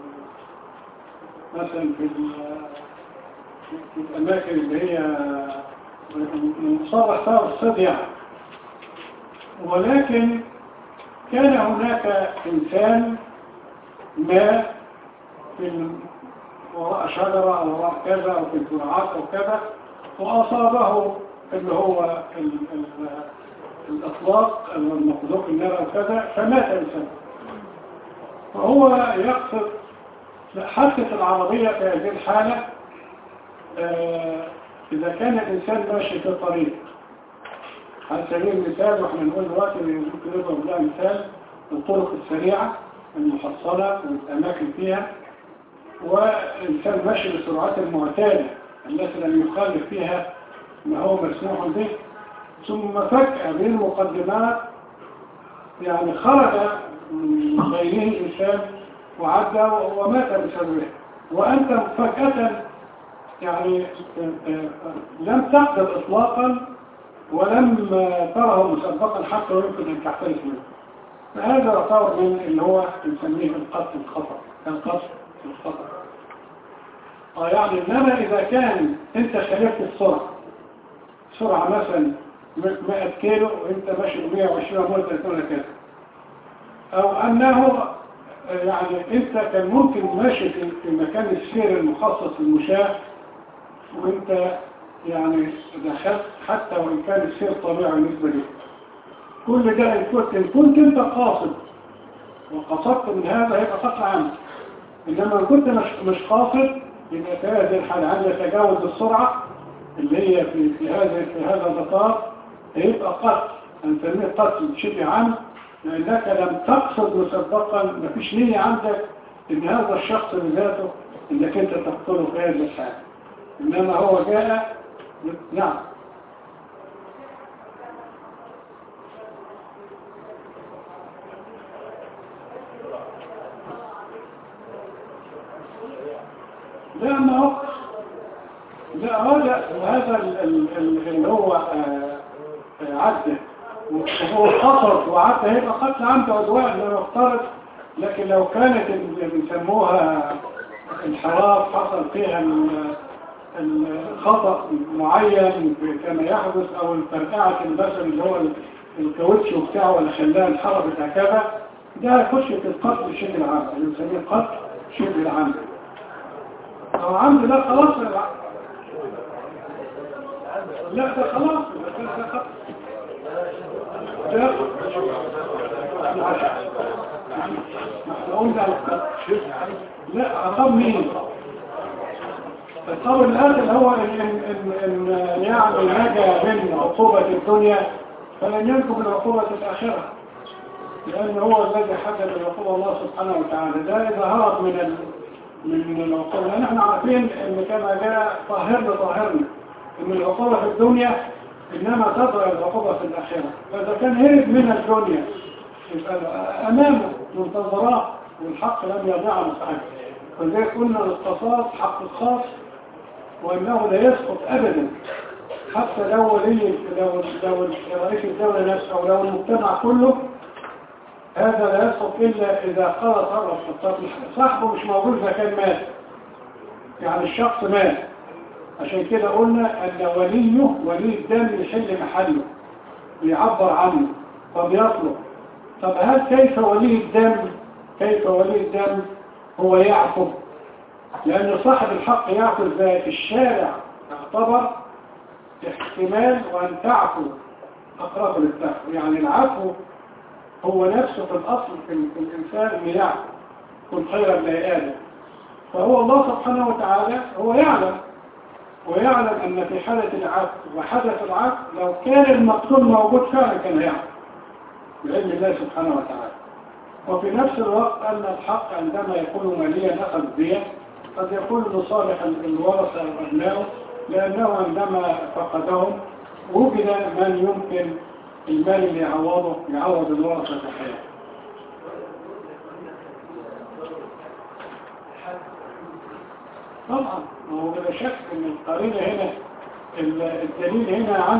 Speaker 1: مثلا في, في الأماكن اللي هي مصرح فيها الصيد يعني. ولكن كان هناك إنسان ما في وراء شجرة أو وراء كذا أو في الزراعات أو كذا وأصابه اللي هو ال ال الأطلاق المخلوق النار أو كذا فمات إنسان. فهو يقصد حادثة العربية في هذه الحالة آه إذا كان الإنسان ماشي في الطريق على سبيل المثال، وإحنا نقول دلوقتي ممكن نضرب لها مثال الطرق السريعة المحصلة والأماكن فيها، والإنسان ماشي بالسرعات المعتادة التي لم يخالف فيها ما هو مسموح به، ثم فجأة بين المقدمات يعني خرج من بينه إنسان وعدى ومات بسببه، وأنت فجأة يعني لم تقدر إطلاقا ولم تره مسبقا حتى يمكن أن تحترس منه. فهذا يعتبر من اللي هو نسميه القتل الخطأ، القتل الخطأ. آه يعني إنما إذا كان أنت خالفت السرعة، سرعة مثلا مئة كيلو وأنت ماشي مئة وعشرين متر كده، أو أنه يعني أنت كان ممكن ماشي في مكان السير المخصص للمشاة وأنت يعني دخلت حتى وإن كان السير طبيعي بالنسبة لك، كل ده إن كنت, إن كنت أنت قاصد وقصدت من هذا هيبقى قطع عنك. إنما إن كنت مش, مش قاصد يبقى في هذه الحالة عند تجاوز السرعة اللي هي في, في, هذا, في هذا الدقار هيبقى قتل، هنسميه قتل شبه عام، لأنك لم تقصد مسبقا، مفيش نية عندك إن هذا الشخص بذاته إنك أنت تقتله في هذه الحالة، إنما هو جاء. نعم. لا ما هو لا هذا هذا اللي هو عدى وهو قصر وعدى هيبقى قتل عمد عدوان لو افترض. لكن لو كانت اللي بيسموها انحراف حصل فيها الخطأ معين كما يحدث او الفرقعة المثل اللي هو الكاوتش بتاعه ولا خلاها انحرفت هكذا، ده يخش في القتل شبه العمد اللي بنسميه القتل شبه العمد. او عمد لا خلاص لا ده خلاص ده خلاص ده لا عقاب مين؟ القول الآخر هو إن, إن, إن يعني نجا من عقوبة الدنيا فلن ينجو من عقوبة الآخرة، لأن هو الذي حدد العقوبة الله سبحانه وتعالى. ده إذا هرب من ال من العقوبة، لأن احنا عارفين إن كما جاء طاهرنا طاهرنا إن العقوبة في الدنيا إنما تظهر العقوبة في الآخرة. فإذا كان هرب من الدنيا يبقى أمامه منتظرات والحق لم يضيع مساعده. فزي قلنا القصاص حق الخاص وأنه لا يسقط أبدا، حتى لو ولي لو لو رئيس الدولة نفسه أو لو المجتمع كله، هذا لا يسقط إلا إذا قال طرف الطرف صاحبه مش موجود إذا كان مات، يعني الشخص مات. عشان كده قلنا أن وليه ولي الدم يحل محله ويعبر عنه وبيطلب. طب هل كيف ولي الدم كيف ولي الدم هو يعفو؟ لأن صاحب الحق يعفو ازاي؟ في الشارع يعتبر احتمال وأن تعفو أقرب للتعفو، يعني العفو هو نفسه في الأصل في الإنسان اللي يعفو كن خيرا لا آدم. فهو الله سبحانه وتعالى هو يعلم ويعلم أن في حالة العفو وحدث العفو لو كان المقتول موجود فعلا كان يعفو بعلم الله سبحانه وتعالى. وفي نفس الوقت أن الحق عندما يكون ماليا أخذ بيه قد يكون لصالح الورثة وأبنائه، لأنه عندما فقدهم وجد من يمكن المال اللي يعوضه يعوض الورثة في الحياة. طبعا هو بلا شك ان القرينة هنا الدليل هنا عند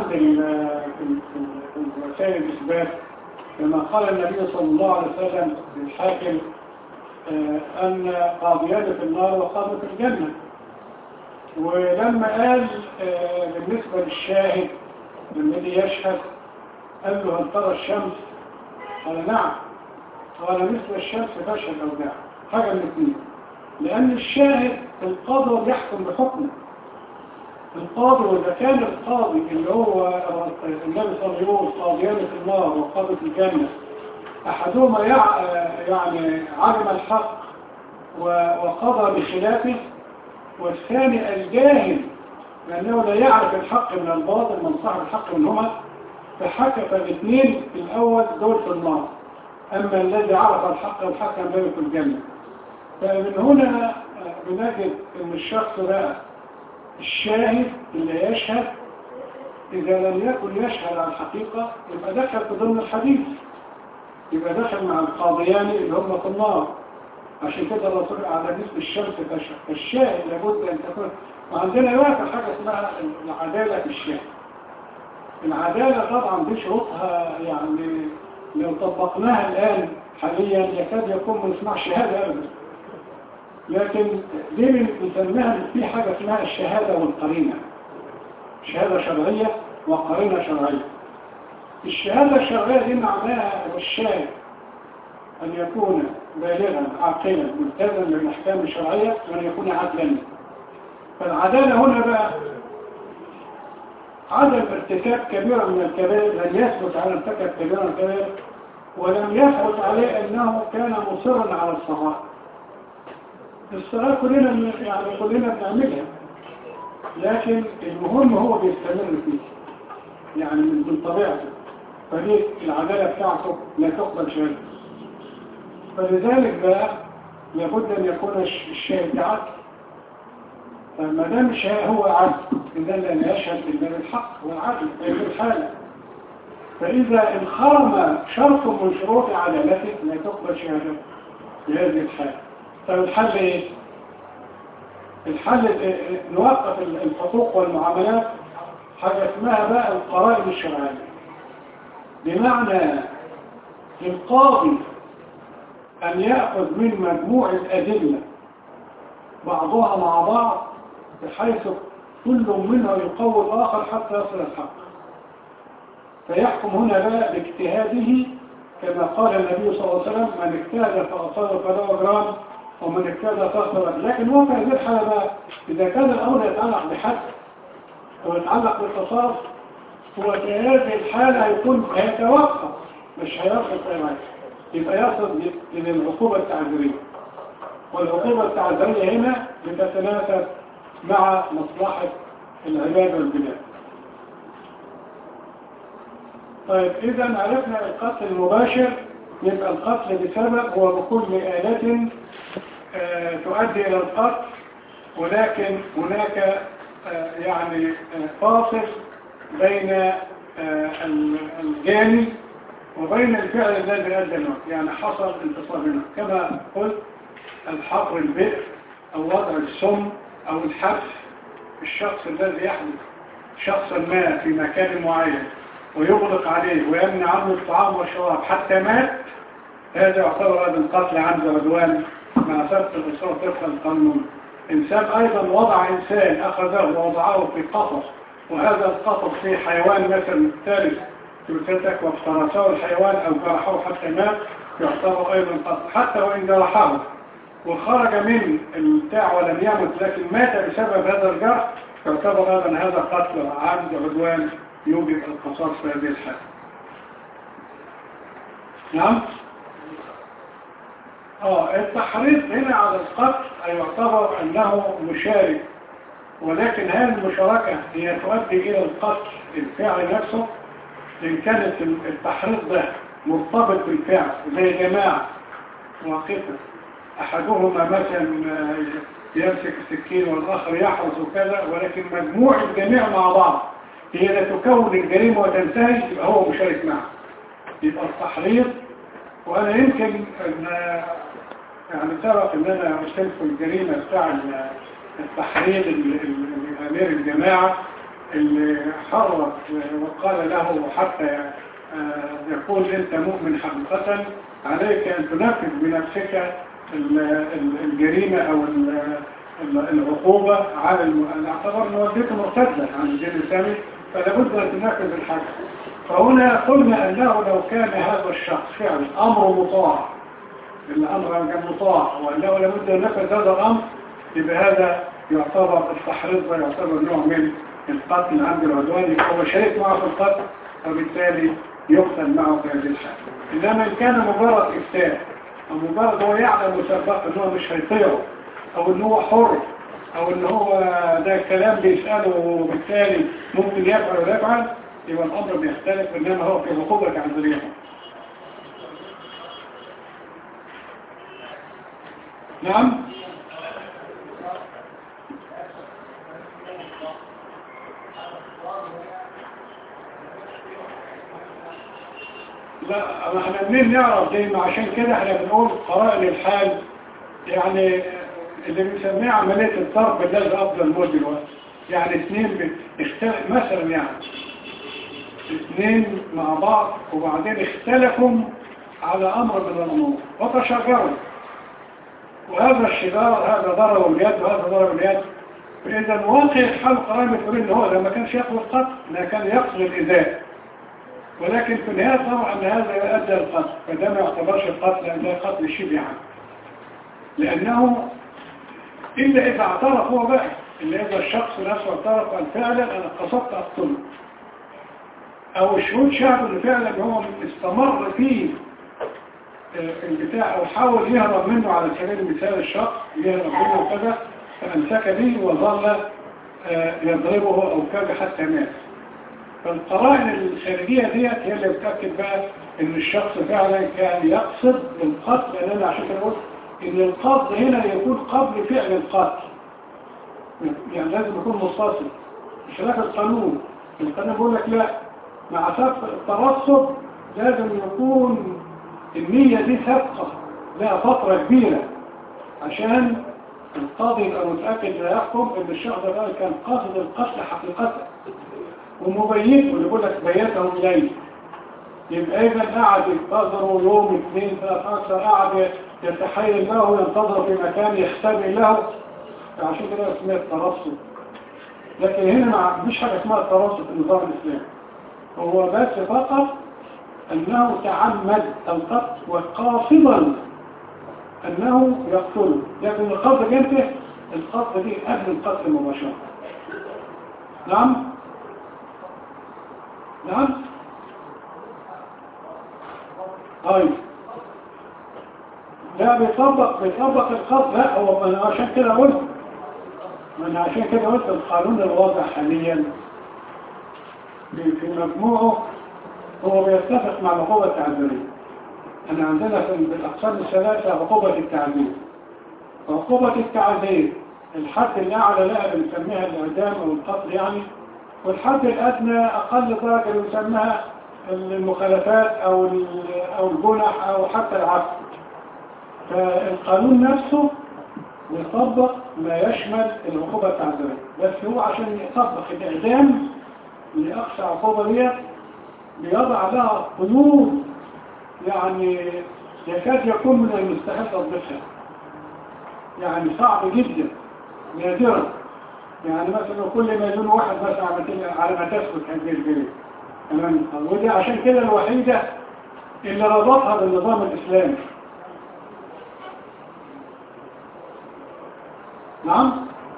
Speaker 1: وسائل الإثبات، كما قال النبي صلى الله عليه وسلم للحاكم أن قاضيان في النار وقاضي في الجنة. ولما قال بالنسبة للشاهد الذي يشهد قال له هل ترى الشمس؟ قال نعم. قال مثل الشمس تشهد أو لا، حاجة من الاثنين، لأن الشاهد القاضي يحكم بحكمه. القاضي وإذا كان القاضي اللي هو النبي صلى الله عليه وسلم قاضيان في النار وقاضي في الجنة، أحدهما يعني علم الحق وقضى بخلافه، والثاني الجاهل لأنه لا يعرف الحق من الباطل من صاحب الحق منهما، فحكى فالاثنين في الأول دول في النار، أما الذي عرف الحق والحكم له في الجنة. فمن هنا بنجد أن الشخص بقى الشاهد اللي يشهد إذا لم يكن يشهد على الحقيقة يبقى دخل في ضمن الحديث، يبقى دخل مع القاضيان اللي هم في النار. عشان كده الرسول على مثل الشمس تشهد، الشاهد لابد أن تكون. وعندنا دلوقتي حاجة اسمها العدالة في الشاهد. العدالة طبعا دي شروطها يعني لو طبقناها الآن حاليا يكاد يكون ما نسمع شهادة أبدا، لكن ليه بنسميها في حاجة اسمها الشهادة والقرينة، شهادة شرعية وقرينة شرعية. الشهادة الشرعية دي معناها الشاهد أن يكون بالغا عاقلا ملتزما بالأحكام الشرعية وأن يكون عدلا. فالعدالة هنا بقى عدم ارتكاب كبيرة من الكبائر، لم يثبت على ارتكاب كبيرة من الكبائر ولم يثبت عليه أنه كان مصرا على الصغائر. الصغائر كلنا يعني كلنا بنعملها، لكن المهم هو بيستمر فيه يعني من طبيعته، فليه العدالة بتاعته لا تقبل شهادة. فلذلك بقى لابد أن يكون الشاهد عدل. فما دام الشاهد هو عدل إذا لن يشهد إلا بالحق والعدل في الحالة. فإذا انخرم شرط من شروط عدالته لا تقبل شهادته في هذه الحالة. طيب الحل إيه؟ الحل نوقف الحقوق والمعاملات حاجة اسمها بقى القرائن الشرعية، بمعنى القاضي أن يأخذ من مجموع الأدلة بعضها مع بعض بحيث كل منها يقوي الآخر حتى يصل الحق، فيحكم هنا بقى باجتهاده كما قال النبي صلى الله عليه وسلم من اجتهد فأصاب فله أجران ومن اجتهد فأصاب. لكن هو في هذه الحالة بقى إذا كان الأمر يتعلق بحد ويتعلق بالتصرف هو في هذه الحالة هيكون هيتوقف مش هيصل أي يبقى يصل إلى العقوبة التعذيرية، والعقوبة التعذيرية هنا بتتناسب مع مصلحة العباد والبلاد. طيب إذا عرفنا القتل المباشر، يبقى القتل بسبب هو بكل آلة آه تؤدي إلى القتل، ولكن هناك آه يعني آه فاصل بين آه الجاني وبين الفعل الذي أدى له، يعني حصل انتصاب منه كما قلت الحفر البئر أو وضع السم أو الحبس الشخص الذي يحدث شخصا ما في مكان معين ويغلق عليه ويمنع عنه الطعام والشراب حتى مات، هذا يعتبر هذا القتل عمد عدوان مع سبق الإصرار طبقا القانون. إنسان أيضا وضع إنسان أخذه ووضعه في قفص، وهذا القفص فيه حيوان مثلا ثالث تلتك وافترسه الحيوان أو جرحه حتى مات، يعتبر أيضا قتل حتى وإن جرحه وخرج من البتاع ولم يمت لكن مات بسبب هذا الجرح، يعتبر أيضا هذا قتل عمد عدوان يوجب القصاص في هذه الحالة. نعم. آه التحريض هنا على القتل يعتبر أنه مشارك، ولكن هذه المشاركة هي تؤدي إلى القتل الفعل نفسه. إن كانت التحريض ده مرتبط بالفعل زي جماعة واقفة أحدهما مثلا يمسك السكين والآخر يحرس وكذا، ولكن مجموع الجميع مع بعض هي لا تكون الجريمة وتنتهي، يبقى هو مشارك معه، يبقى التحريض. وأنا يمكن أن يعني سبق أن أنا أشترك في الجريمة بتاع التحريض أمير الجماعة اللي حرض وقال له حتى يقول أنت مؤمن حقيقة عليك أن تنفذ بنفسك الجريمة أو العقوبة على الاعتبار أن والدته مرتدة عن الدين الإسلامي، فلا بد أن تنفذ الحد. فهنا قلنا أنه لو كان هذا الشخص فعلا أمر مطاع، الأمر كان مطاع وأنه لابد أن ينفذ هذا الأمر، يبقى هذا يعتبر التحريض ويعتبر نوع من القتل عند العدوان، هو شريك معه في القتل وبالتالي يقتل معه في هذه الحالة. إنما إن كان مجرد إفتاء أو مجرد هو يعلم مسبقا أنه هو مش هيطيعه أو أنه هو حر أو أنه هو ده كلام بيسأله وبالتالي ممكن يفعل ولا يفعل، يبقى الأمر بيختلف، إنما هو في عقوبة عن ذريعه. نعم. لا احنا منين نعرف زي ما عشان كده احنا بنقول قرائن الحال، يعني اللي بنسميه عملية الضرب الذي أفضل مود دلوقتي، يعني اثنين بيختلف مثلا، يعني اثنين مع بعض وبعدين اختلفوا على أمر من الأمور وتشاجروا، وهذا الشجار هذا ضرب اليد وهذا ضرب اليد، فإذا واقع الحال قرائن بتقول إن هو لما كانش يقصد القتل لا كان يقصد الإذاء، ولكن في النهاية طبعا أن هذا يؤدي القتل، فده ما يعتبرش القتل لأن ده قتل شبيعا، لأنه إلا إذا اعترف هو بقى، إلا إذا الشخص نفسه اعترف أن فعلا أنا قصدت أقتله، أو الشهود شاهدوا أن فعلا هو استمر فيه البتاع أو حاول يهرب منه، على سبيل المثال الشخص يهرب منه وكذا فأمسك به وظل يضربه أو كذا حتى مات. فالقرائن الخارجية ديت هي اللي بتأكد بقى ان الشخص فعلا كان يقصد القتل، لان انا عشان كده قلت ان القصد هنا يكون قبل فعل القتل، يعني لازم يكون متصل، مش خلاف القانون. القانون بيقول لك لا، مع سبق الترصد لازم يكون النية دي سابقة لها فترة كبيرة عشان القاضي يبقى متأكد لا يحكم ان الشخص ده كان قاصد القتل حقيقة ومبيت، واللي يقول لك بيته إليه، يبقى إذا قاعد ينتظروا يوم اثنين ثلاثة أكثر، قاعد يتحيل له وينتظر في مكان يختبئ له، عشان كده اسمها الترصد. لكن هنا مش حاجة اسمها الترصد في النظام الإسلامي، هو بس فقط أنه تعمد القتل وقاصدا أنه يقتله، لكن القصد جنته القصد دي قبل القتل مباشرة. نعم نعم طيب لا بيطبق بيطبق القصد، لا هو من عشان كده قلت من عشان كده قلت القانون الواضح حاليا في مجموعه هو بيتفق مع العقوبة التعزيرية. احنا عندنا في الأقسام الثلاثة عقوبة التعزير، عقوبة التعزير الحد الأعلى لها بنسميها الإعدام أو القتل يعني، والحد الأدنى أقل درجة بنسميها المخالفات أو أو الجنح أو حتى العفو. فالقانون نفسه ويطبق ما يشمل العقوبة التعزيرية، بس هو عشان يطبق الإعدام لأقصى عقوبة دي بيضع لها قيود يعني يكاد يكون من المستحيل تطبيقها، يعني صعب جدا نادرا. يعني مثلا كل ما يكون واحد مثلا على ما تثبت هذه الجريمة تمام، ودي عشان كده الوحيدة اللي ربطها بالنظام الإسلامي. نعم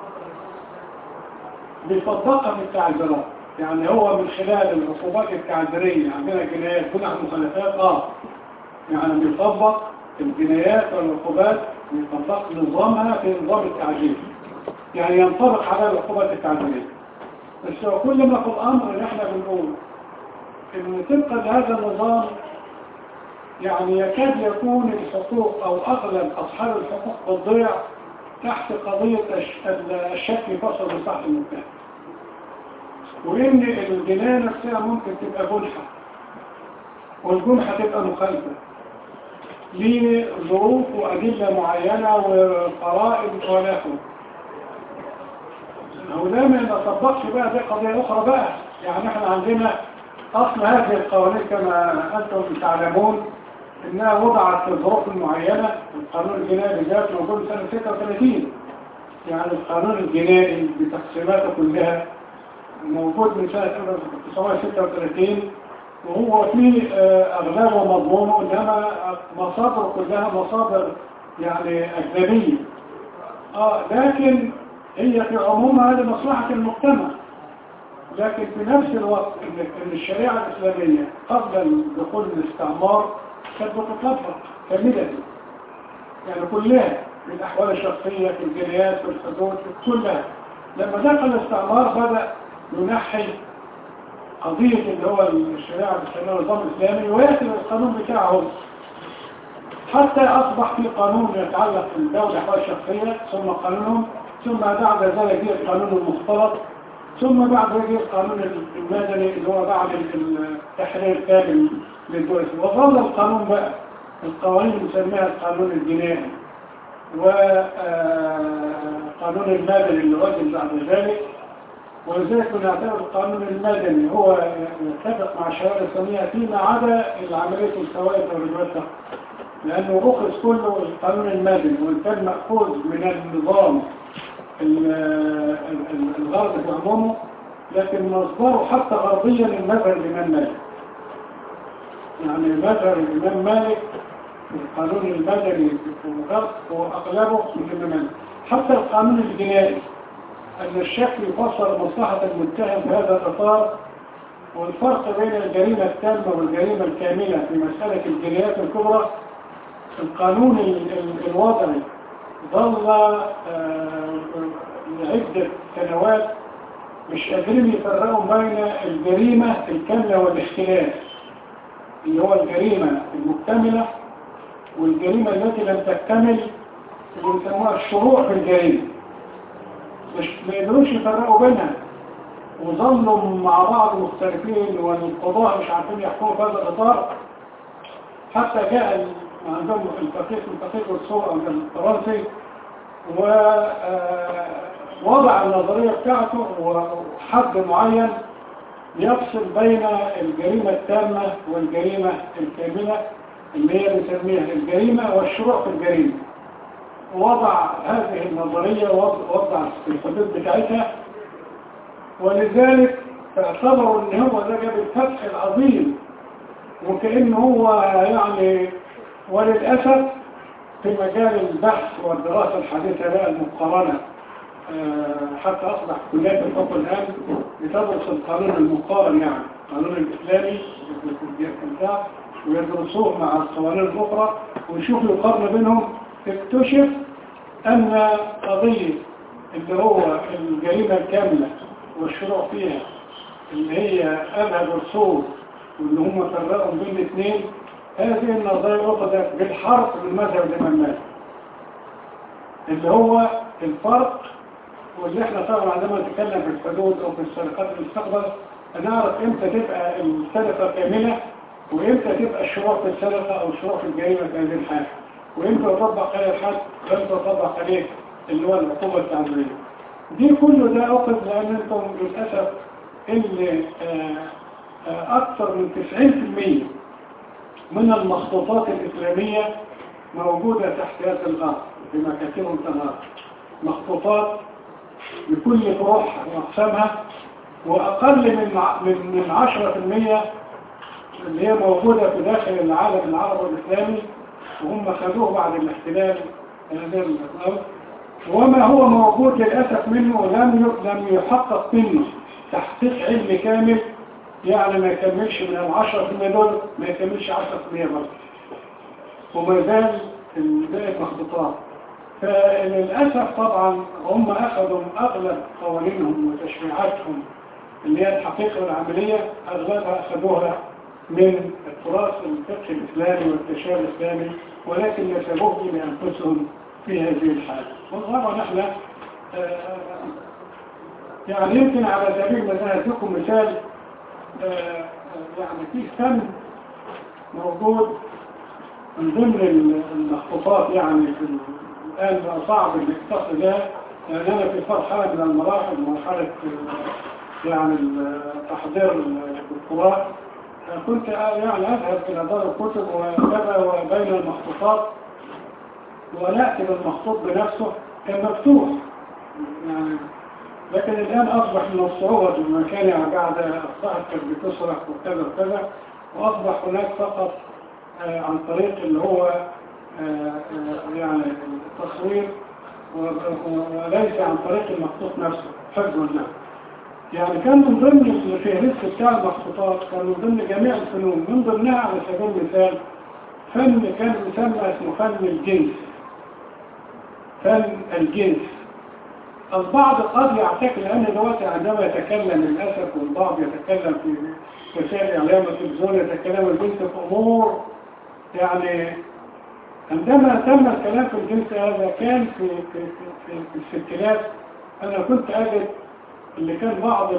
Speaker 1: بيطبقها في التعزيرات، يعني هو من خلال العقوبات التعزيرية عندنا جنايات جنح مخالفات اه يعني بيطبق الجنايات والعقوبات بيطبق نظامها في نظام التعزير، يعني ينطبق على العقوبات التعزيرية. بس كل ما في الأمر اللي احنا بنقول ان طبقا لهذا النظام يعني يكاد يكون الحقوق او اغلب اصحاب الحقوق تضيع تحت قضية الشك في فصل مصلحة المتهم، وإن الجناية نفسها ممكن تبقى جنحة، والجنحة تبقى مخالفة لظروف وأدلة معينة وقرائن ونحو. هو ده ما يطبقش بقى دي قضية أخرى بقى. يعني احنا عندنا أصل هذه القوانين كما أنتم تعلمون إنها وضعت في الظروف المعينة. القانون الجنائي بالذات موجود سنة ستة وثلاثين، يعني القانون الجنائي بتقسيماته كلها موجود من سنة ألف وتسعمائة وستة وثلاثين، وهو فيه أغلبه ومضمونه، إنما مصادر كلها مصادر يعني أجنبية. آه لكن هي في عمومها هذه مصلحة المجتمع، لكن في نفس الوقت إن الشريعة الإسلامية قبل دخول الاستعمار كانت بتطبق كاملة، يعني كلها في الأحوال الشخصية في الجنايات في الحدود كلها. لما دخل الاستعمار بدأ ينحي قضية اللي هو الشريعة الإسلامية والنظام الإسلامي ويأتي القانون بتاعه، حتى أصبح في قانون يتعلق بالدولة والأحوال الشخصية، ثم قانونهم، ثم بعد ذلك جاء القانون المختلط، ثم بعد ذلك جاء القانون المدني اللي هو بعد التحرير الكامل للدول. وظل القانون بقى القوانين المسميها القانون الجنائي وقانون المدني اللي وجد بعد ذلك. ولذلك بنعتبر القانون المدني هو يتفق مع الشريعة الإسلامية فيما عدا العملية الفوائد والربا، لأنه رخص كله القانون المدني وإن كان مأخوذ من النظام الغربي في عمومه، لكن مصدره حتى غربيا المذهب الإمام مالك. يعني مذهب الإمام مالك القانون المدني في الغرب هو أغلبه من الإمام مالك. حتى القانون الجنائي أن الشك يفسر مصلحة المتهم في هذا الإطار، والفرق بين الجريمة التامة والجريمة الكاملة في مسألة الجنايات الكبرى. القانون الوضعي ظل لعدة سنوات مش قادرين يفرقوا بين الجريمة الكاملة والاختلاف، اللي هو الجريمة المكتملة والجريمة التي لم تكتمل اللي بيسموها الشروع في الجريمة، مش ما يقدروش يفرقوا بينها، وظلوا مع بعض مختلفين والقضاء مش عارفين يحكموا في هذا الإطار. حتى جاء عندهم الفقيه الفقيه والصورة الفرنسي ووضع النظرية بتاعته وحد معين يفصل بين الجريمة التامة والجريمة الكاملة اللي هي بنسميها الجريمة والشروع في الجريمة. وضع هذه النظرية ووضع الحدود بتاعتها، ولذلك فاعتبروا ان هو ده جاب الفتح العظيم، وكأنه هو يعني وللأسف في مجال البحث والدراسة الحديثة بقى المقارنة حتى أصبح كليات الحكم الآن بتدرس القانون المقارن، يعني القانون الإسلامي بتاع ويدرسوه مع القوانين الأخرى ويشوفوا يقارن بينهم. اكتشف أن قضية اللي هو الجريمة الكاملة والشروع فيها اللي هي أبهد الصور واللي هم فرقوا بين الاثنين، هذه النظرية أخذت بالحرف من مذهب الإمام مالك، اللي هو الفرق. واللي احنا طبعا عندما نتكلم في الحدود أو في السرقات المستقبل نعرف امتى تبقى السرقة كاملة وامتى تبقى الشروع في السرقة أو الشروع في الجريمة في هذه الحالة، وامتى يطبق عليه الحد وامتى يطبق عليه اللي هو العقوبة التعزيرية. دي كله ده أخذ لأن أنتم للأسف اللي أكثر من تسعين بالمئة من المخطوطات الإسلامية موجودة تحت يد الأرض بمكاتبهم تمام، مخطوطات بكل فروعها وأقسامها، وأقل من من من عشرة بالمئة اللي هي موجودة في داخل العالم العربي الإسلامي، وهم خدوه بعد الاحتلال هذا الأرض. وما هو موجود للأسف منه لم لم يحقق منه تحقيق علمي كامل، يعني ما يكملش من العشرة في المية دول، ما يكملش عشرة في المية برضه، وما زال باقي المخطوطات. فللأسف طبعا هم أخذوا أغلب قوانينهم وتشريعاتهم اللي هي الحقيقة والعملية، أغلبها أخذوها من التراث الفقهي الإسلامي والتشريع الإسلامي، ولكن نسبوه لأنفسهم في هذه الحالة. والغرض نحن يعني يمكن على سبيل المثال أديكم مثال، يعني في فن موجود من ضمن المخطوطات، يعني في الآن بقى صعب الاختصاص ده، لأن أنا في مرحلة من المراحل، مرحلة يعني تحضير الدكتوراه، كنت يعني أذهب إلى دار الكتب وكذا وبين المخطوطات ونأتي بالمخطوط بنفسه كان مفتوح يعني. لكن الآن أصبح من الصعوبة في المكان، يعني بعد الصحة كانت بتصرح وكذا وكذا، وأصبح هناك فقط آه عن طريق اللي هو آه آه يعني التصوير، وليس عن طريق المخطوط نفسه حفظ النفس. يعني كان من ضمن الفهرست بتاع المخطوطات، كان من ضمن جميع الفنون، من ضمنها على سبيل المثال فن كان يسمى اسمه فن الجنس. فن الجنس البعض قد يعتقد لأن دلوقتي عندما يتكلم للأسف، والبعض يتكلم في وسائل الإعلام والتلفزيون يتكلم الجنس في أمور، يعني عندما تم الكلام في الجنس هذا كان في في في, في الستينات. أنا كنت أجد اللي كان بعض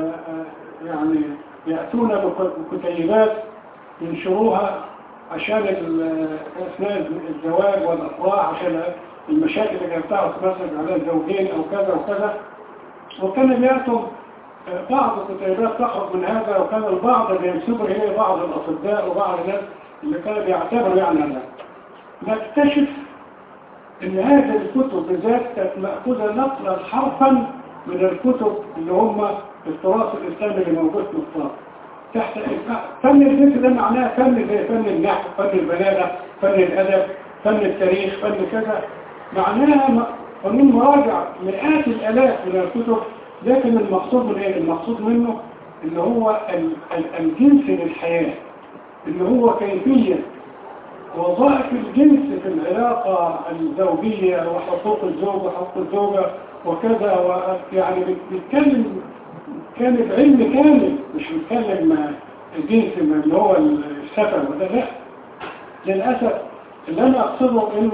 Speaker 1: يعني يأتون بكتيبات ينشروها عشان أثناء الزواج والأفراح، عشان المشاكل اللي كانت بتاعت مثلا على الزوجين أو كذا وكذا، وكان بيأتوا بعض الكتيبات تخرج من هذا، وكان البعض بينسبوا إليه بعض الأطباء وبعض الناس اللي كانوا بيعتبروا يعني هذا. نكتشف إن هذه الكتب بالذات كانت مأخوذة نقلا حرفا من الكتب اللي هم التراث الإسلامي اللي موجود في الطاقة تحت فن الجنس. ده معناه فن زي فن النحو، فن البلاغة، فن الأدب، فن التاريخ، فن كذا، معناها فنون مراجع مئات الآلاف من الكتب. لكن المقصود من ايه؟ المقصود منه اللي هو الجنس للحياة، اللي هو كيفية وظائف الجنس في العلاقة الزوجية وحقوق الزوج وحقوق الزوجة وكذا. يعني بيتكلم كان بعلم كامل، مش بيتكلم الجنس اللي هو السفر وده. لا، للأسف اللي أنا أقصده إن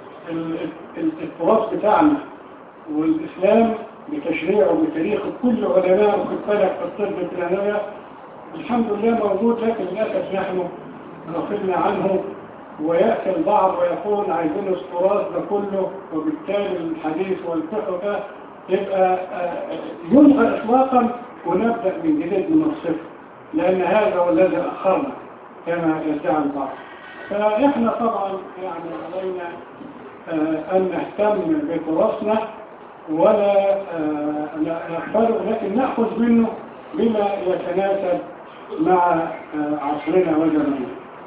Speaker 1: التراث بتاعنا والإسلام بتشريعه وبتاريخه كل علماء وفي الفلك في الطب في العناية الحمد لله موجود، لكن للأسف نحن غفلنا عنه. ويأتي البعض ويقول عايزين التراث ده كله، وبالتالي الحديث والفقه ده يبقى يلغى إطلاقا ونبدأ من جديد من الصفر، لأن هذا هو الذي أخرنا كما يدعي البعض. فإحنا طبعا يعني علينا أن نهتم بتراثنا ولا نقبله، لكن نأخذ منه بما يتناسب مع عصرنا وزماننا.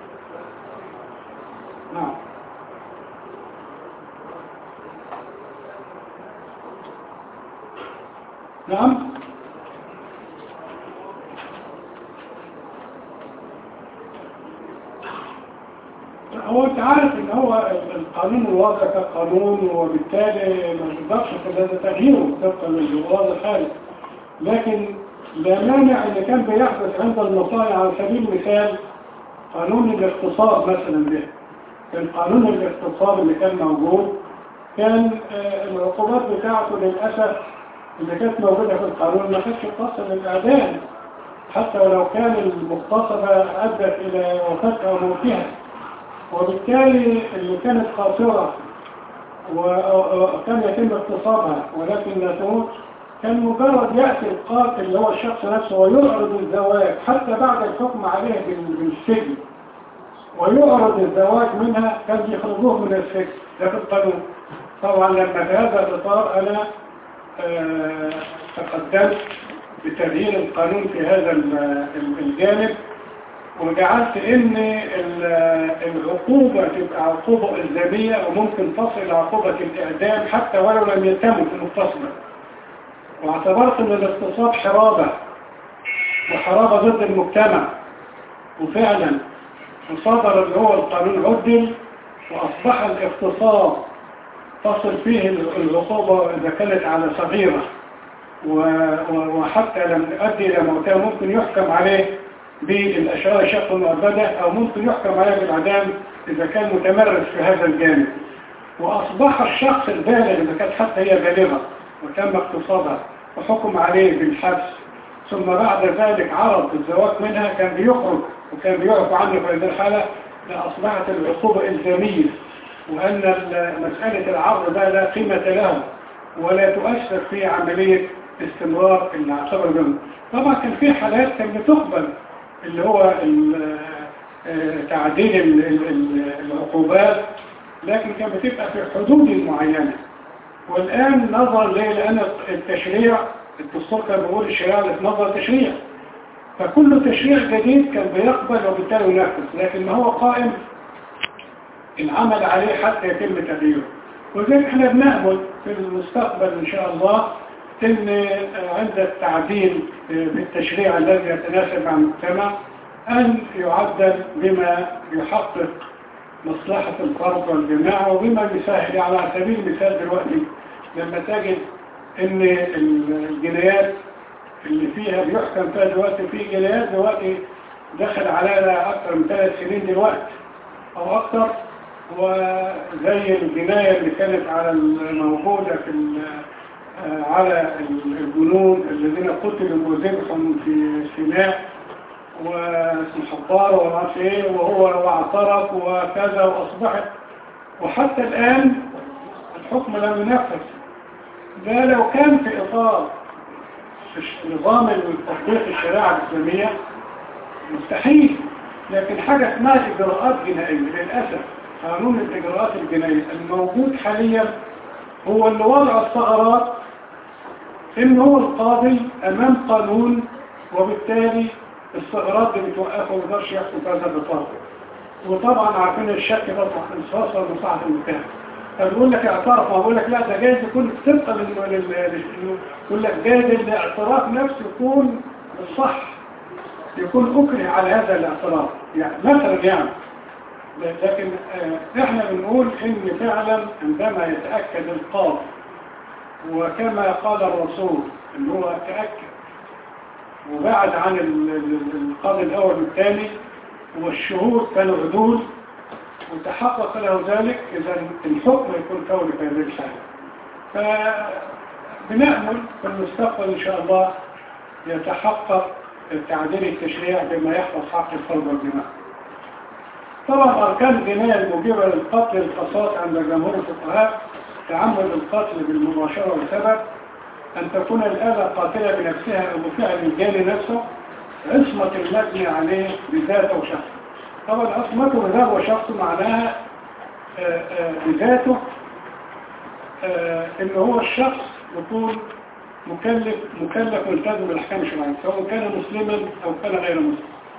Speaker 1: نعم. نعم. هو انت عارف ان هو القانون الوضع كقانون، وبالتالي ما نقدرش في تغييره طبقا للجواز الحالي، لكن لا مانع اللي كان بيحدث عند المصانع. على سبيل المثال قانون الاغتصاب مثلا، ده كان قانون الاغتصاب اللي كان موجود، كان العقوبات بتاعته للأسف اللي كانت موجودة في القانون ما كانتش تصل للإعدام، حتى ولو كان المغتصبة أدت إلى وفاة أو موتها. وبالتالي اللي كانت قاصرة وكان يتم اغتصابها ولكن لا تموت، كان مجرد يأتي القاتل اللي هو الشخص نفسه ويعرض الزواج حتى بعد الحكم عليه بالسجن، ويعرض الزواج منها، كان يخرجوه من السجن. ده في القانون. طبعا لما في هذا الإطار أنا آه تقدمت بتغيير القانون في هذا الجانب، وجعلت ان العقوبة تبقى عقوبة إلزامية، وممكن تصل عقوبة الإعدام حتى ولو لم يتموا في المغتصبة. واعتبرت ان الاغتصاب حرابة، وحرابة ضد المجتمع، وفعلا صدر اللي هو القانون عدل، وأصبح الاغتصاب تصل فيه العقوبة إذا كانت على صغيرة وحتى لم تؤدي إلى موتها، ممكن يحكم عليه بالأشرار شق مؤبدة، أو ممكن يحكم عليه بالإعدام إذا كان متمرس في هذا الجانب. وأصبح الشخص البالغ إذا كانت حتى هي بالغة وتم اغتصابها وحكم عليه بالحبس، ثم بعد ذلك عرض الزواج منها، كان بيخرج وكان بيعفو عنه في هذه الحالة، لأصبحت العقوبة إلزامية، وأن مسألة العرض ده لا قيمة له ولا تؤثر في عملية استمرار العصابة الجنة. طبعا كان في حالات كان بتقبل اللي هو تعديل العقوبات، لكن كان بتبقى في حدود معينة. والآن نظر ليه؟ لأن التشريع، الدستور كان بيقول الشريعة لتنظر تشريع، فكل تشريع جديد كان بيقبل وبالتالي ينفذ، لكن ما هو قائم العمل عليه حتى يتم تغييره. وذلك احنا بنأمل في المستقبل إن شاء الله إن عند التعديل بالتشريع الذي يتناسب مع المجتمع أن يعدل بما يحقق مصلحة الفرد والجماعة، وبما يسهل. على سبيل المثال دلوقتي لما تجد إن الجنايات اللي فيها بيحكم فيها دلوقتي، في جنايات دلوقتي دخل عليها أكثر من ثلاث سنين دلوقتي أو أكثر، وزي الجناية اللي كانت على الموجودة في على الجنود الذين قتلوا وذبحهم في سيناء واسم حضار وما ايه، وهو واعترف وكذا، واصبحت وحتى الآن الحكم لم ينفذ. ده لو كان في إطار نظام تطبيق الشريعة الإسلامية مستحيل، لكن حاجة اسمها إجراءات جنائية. للأسف قانون الإجراءات الجنائية الموجود حاليا هو اللي وضع الثغرات، إن هو القاضي أمام قانون، وبالتالي الثغرات اللي بتوقفه ويقدرش يحكم في هذا الإطار. وطبعا عارفين الشك ده انصاصا لمصلحة المتهم، فبيقول لك اعترف، وبقول لك لا ده جايز يكون طبقا لل يقول لك جايز الاعتراف نفسه يكون الصح، يكون أكره على هذا الاعتراف، يعني مثلا يعني. لكن احنا بنقول ان فعلا عندما يتأكد القاضي، وكما قال الرسول ان هو تأكد وبعد عن القاضي الاول والثاني والشهود كانوا عدول وتحقق له ذلك، اذا الحكم يكون كوني في هذه الحالة. فبنأمل في المستقبل ان شاء الله يتحقق تعديل التشريع بما يحفظ حق الفرد والجماعة. طبعا أركان الجناية الموجبة للقتل القصاص عند جمهور الفقهاء: تعمد القتل بالمباشرة والسبب، أن تكون الآلة قاتلة بنفسها أو بفعل الجاني نفسه، عصمة المبني عليه بذاته وشخصه. طبعا عصمته بذاته وشخصه معناها بذاته إن هو الشخص يكون مكلف مكلف ملتزم بالأحكام الشرعية، سواء كان مسلما أو كان غير مسلم.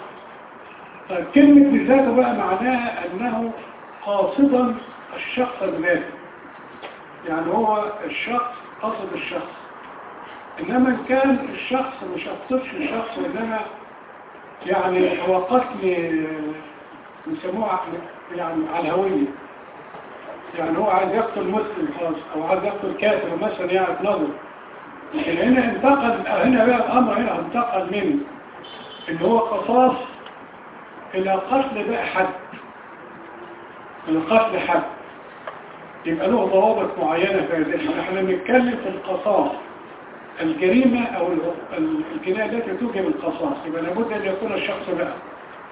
Speaker 1: كلمة بذاته بقى معناها أنه قاصدا الشخص بذاته، يعني هو الشخص قصد الشخص. إنما إن كان الشخص مش قصدش الشخص، وإنما يعني هو قتل يسموه يعني على الهوية، يعني هو عايز يقتل مسلم خلاص، أو عايز يقتل كافر مثلا يعني نظر. لكن هنا انتقل، هنا بقى الأمر هنا انتقل من إن هو قصاص إلى قتل بقى حد، إلى قتل حد، يبقى له ضوابط معينة في هذه. احنا بنتكلم في القصاص، الجريمة أو الجناية التي توجب القصاص، يبقى لابد أن يكون الشخص بقى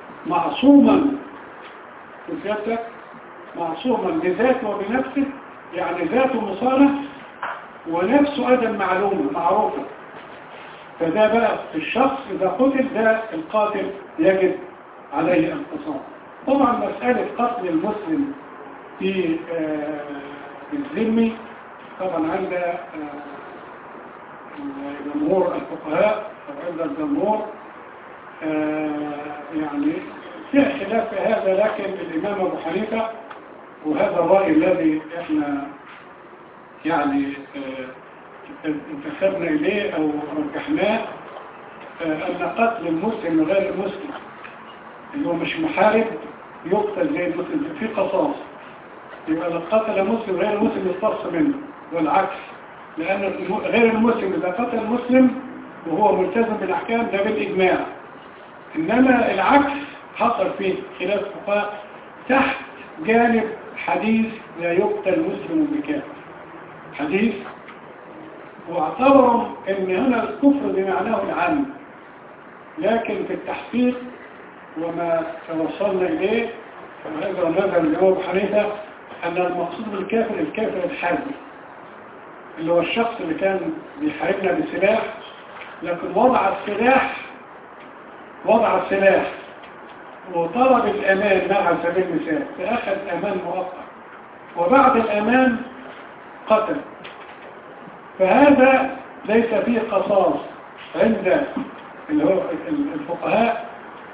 Speaker 1: معصوما بذاته، معصوما بذاته وبنفسه، يعني ذاته مصانع ونفسه أدم معلومة معروفة. فده بقى الشخص إذا قتل ده القاتل يجب عليه القصاص. طبعا مسألة قتل المسلم في الذمي طبعا عند جمهور الفقهاء أو عند الجمهور يعني في خلاف في هذا، لكن الإمام أبو حنيفة وهذا الرأي الذي احنا يعني انتخبنا إليه أو رجحناه أن قتل المسلم غير المسلم اللي هو مش محارب يقتل زي المسلم في قصاص. يبقى لو قتل مسلم غير المسلم يقتص منه والعكس، لأن غير المسلم إذا قتل المسلم وهو ملتزم بالأحكام ده بالإجماع. إنما العكس حصل فيه خلاف فقهاء تحت جانب حديث لا يقتل مسلم بكافر، حديث واعتبروا ان هنا الكفر بمعناه العام، لكن في التحقيق وما توصلنا اليه وهذا مذهب الامام ابو حنيفه ان المقصود بالكافر الكافر الحربي اللي هو الشخص اللي كان بيحاربنا بسلاح، لكن وضع السلاح وضع السلاح وطلب الامان مع سبيل المثال فاخذ امان مؤقت وبعد الامان قتل، فهذا ليس فيه قصاص عند اللي هو الفقهاء،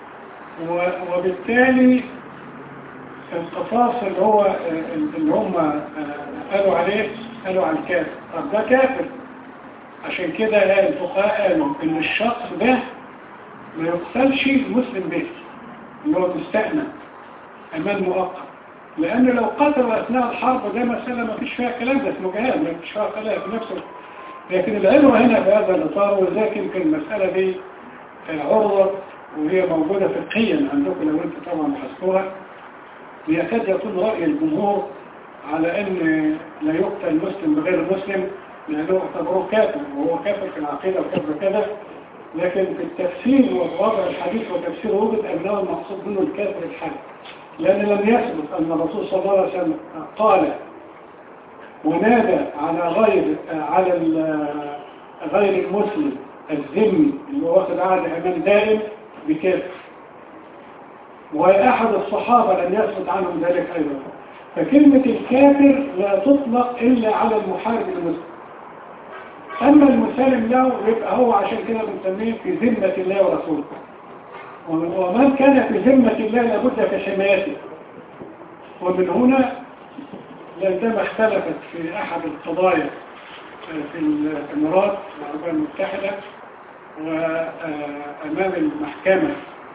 Speaker 1: وبالتالي القصاص اللي هو اللي هم قالوا عليه قالوا عن الكافر. طب ده كافر، عشان كده الفقهاء قالوا ان الشخص ده ما يقتلش المسلم به اللي هو مستأمن امان مؤقت، لأن لو قتل أثناء الحرب ده مسألة ما فيش فيها كلام، ده اسمه جهاد ما فيش فيها كلام في نفسه. لكن العلم هنا في هذا الإطار، وذلك يمكن المسألة دي عرضة وهي موجودة فقهيا عندكم لو أنت طبعا بحثتوها، ويكاد يكون رأي الجمهور على أن لا يقتل مسلم بغير مسلم لأنه اعتبروه كافر وهو كافر في العقيدة وكذا كذا، لكن في التفسير ووضع الحديث وتفسير وجد أنه المقصود منه الكافر الحرب، لأن لم يثبت أن الرسول صلى الله عليه وسلم قال ونادى على غير على غير المسلم الذمي اللي هو واخد عهد أمان دائم بكافر، وأحد الصحابة لم يثبت عنهم ذلك أيضا. فكلمة الكافر لا تطلق إلا على المحارب المسلم، أما المسالم له يبقى هو عشان كده بنسميه في ذمة الله ورسوله، ومن كان في ذمة الله لابد في حمايته. ومن هنا عندما اختلفت في أحد القضايا في الإمارات العربية المتحدة وأمام المحكمة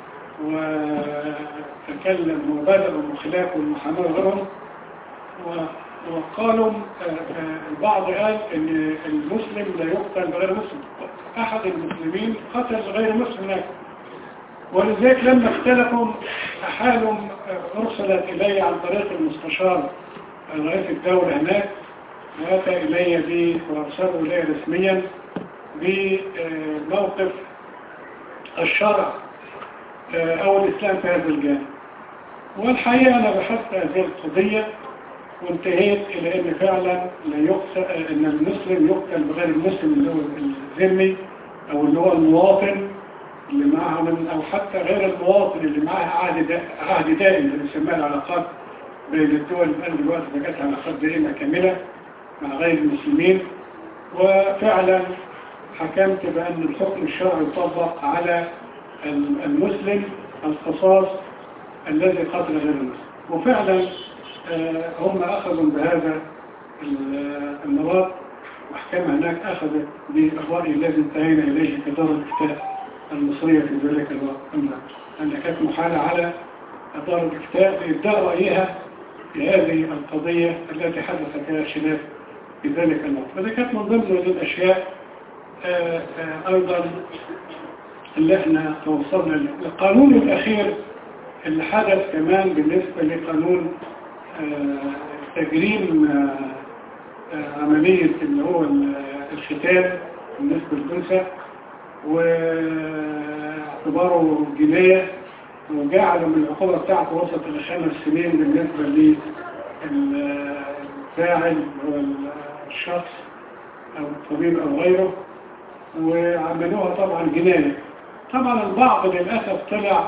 Speaker 1: وتكلم وبدأوا بخلاف المحاماة وغيرهم، وقالوا البعض قال ان المسلم لا يقتل بغير مسلم، أحد المسلمين قتل غير مسلم، ولذلك لما اختلفوا أحالهم أرسلت إلي عن طريق المستشار رئيس الدولة هناك، وأتى إلي به وأرسله إلي رسميا بموقف الشرع أو الإسلام في هذا الجانب. والحقيقة أنا بحثت هذه القضية وانتهيت إلى أن فعلا لا يقتل أن المسلم يقتل بغير المسلم اللي هو الذمي أو اللي هو المواطن اللي معها من أو حتى غير المواطن اللي معها عهد عهد دائم اللي بنسميها العلاقات بين الدول الآن دلوقتي بقت علاقات دائمة كاملة مع غير المسلمين. وفعلا حكمت بأن الحكم الشرعي يطبق على المسلم القصاص الذي قتل غير المسلم، وفعلا هم أخذوا بهذا المراد، محكمة هناك أخذت بالرأي الذي انتهينا إليه في دار الإفتاء المصرية في ذلك الوقت، أن كانت محالة على دار الإفتاء لإبداء رأيها في هذه القضية التي حدث فيها خلاف في ذلك الوقت. فذلك كانت من ضمن الأشياء أيضا اللي احنا توصلنا له. القانون الأخير اللي حدث كمان بالنسبة لقانون تجريم عملية اللي هو الختان بالنسبة للأنثى واعتباره جناية، وجعلوا من العقوبة بتاعته وسط الخمس سنين بالنسبة فاعل هو الشخص أو الطبيب أو غيره، وعملوها طبعا جناية. طبعا البعض للأسف طلع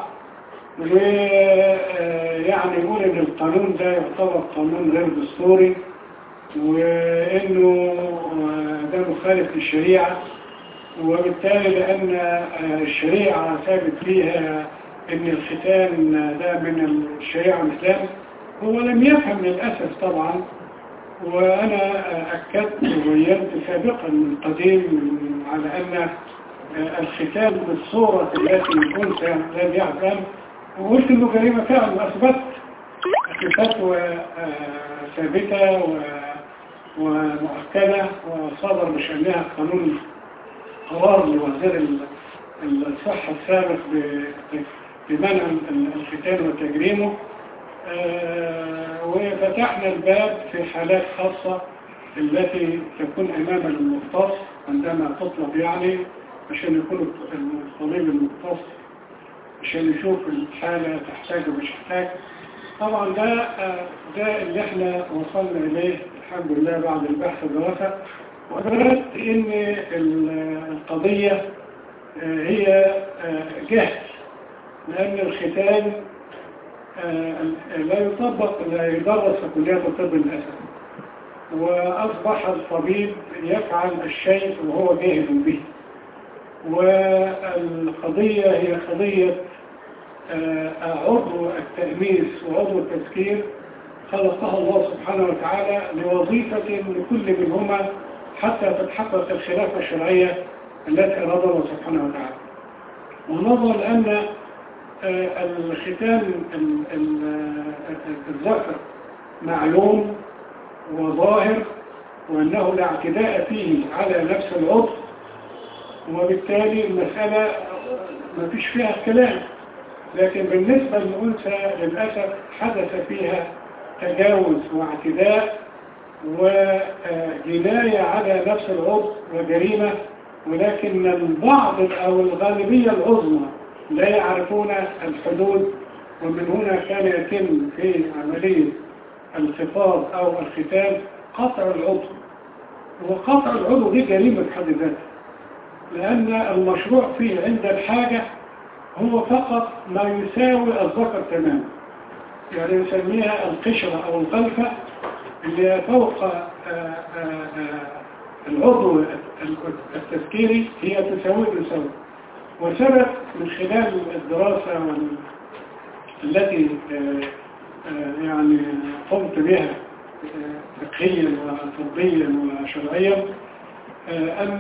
Speaker 1: ويعني يقول إن القانون ده يعتبر قانون غير دستوري، وإنه ده مخالف للشريعة، وبالتالي لأن الشريعة ثابت فيها إن الختان ده من الشريعة الإسلام. هو لم يفهم للأسف طبعا، وأنا أكدت وبينت سابقا من قديم على أن الختان بالصورة التي الأنثى لم يعلم، وقلت إنه جريمة فعلا، وأثبت فتوى ثابتة ومؤكدة، وصدر بشأنها قانون قرار لوزير الصحة السابق بمنع الختان وتجريمه. وفتحنا الباب في حالات خاصة التي تكون أمام المختص عندما تطلب، يعني عشان يكون الطبيب المختص عشان يشوف الحالة تحتاج ومش تحتاج. طبعا ده ده اللي احنا وصلنا إليه الحمد لله بعد البحث والدراسة، وأدركت إن القضية هي جهل، لأن الختان لا يطبق لا يدرس في كليات الطب للأسف، وأصبح الطبيب يفعل الشيء وهو جاهل به. والقضية هي قضية عضو التأميس وعضو التذكير خلقها الله سبحانه وتعالى لوظيفة لكل منهما حتى تتحقق الخلافة الشرعية التي أرادها الله سبحانه وتعالى. ونظر أن الختان الذكر معلوم وظاهر، وأنه لا اعتداء فيه على نفس العضو، وبالتالي المسألة ما فيش فيها كلام. لكن بالنسبة للأنثى للأسف حدث فيها تجاوز واعتداء وجناية على نفس العضو وجريمة، ولكن البعض أو الغالبية العظمى لا يعرفون الحدود. ومن هنا كان يتم في عملية الخفاض أو الختان قطع العضو، وقطع العضو دي جريمة بحد ذاتها، لأن المشروع فيه عند الحاجة هو فقط ما يساوي الذكر تماما، يعني نسميها القشرة أو الغلفة اللي فوق العضو التذكيري هي تساوي تساوي. وثبت من خلال الدراسة التي يعني قمت بها فقهيا وطبيا وشرعيا أن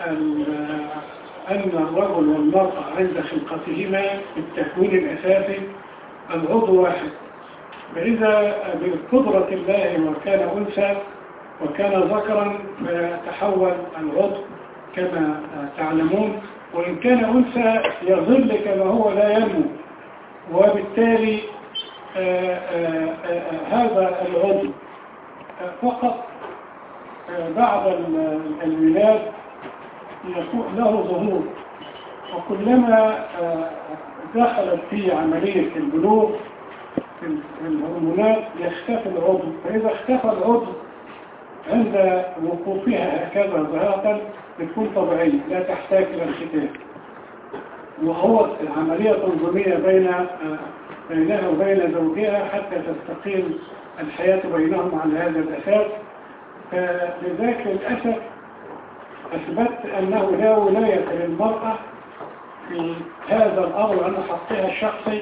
Speaker 1: أن الرجل والمرأة عند خلقتهما بالتكوين الأساسي العضو واحد، فإذا بقدرة الله وكان أنثى وكان ذكرا فتحول العضو كما تعلمون، وإن كان أنثى يظل كما هو لا ينمو، وبالتالي آآ آآ آآ هذا العضو فقط بعد الولاد يكون له ظهور، وكلما دخلت في عملية البلوغ في الهرمونات يختفي العضو، فإذا اختفى العضو عند وقوفها هكذا ظاهرة بتكون طبيعية لا تحتاج إلى الختان. وهو عملية تنظيمية بين بينها وبين زوجها حتى تستقيم الحياة بينهم على هذا الأساس. فلذلك للأسف أثبت أنه لا ولاية للمرأة في هذا الأمر عن حقها الشخصي،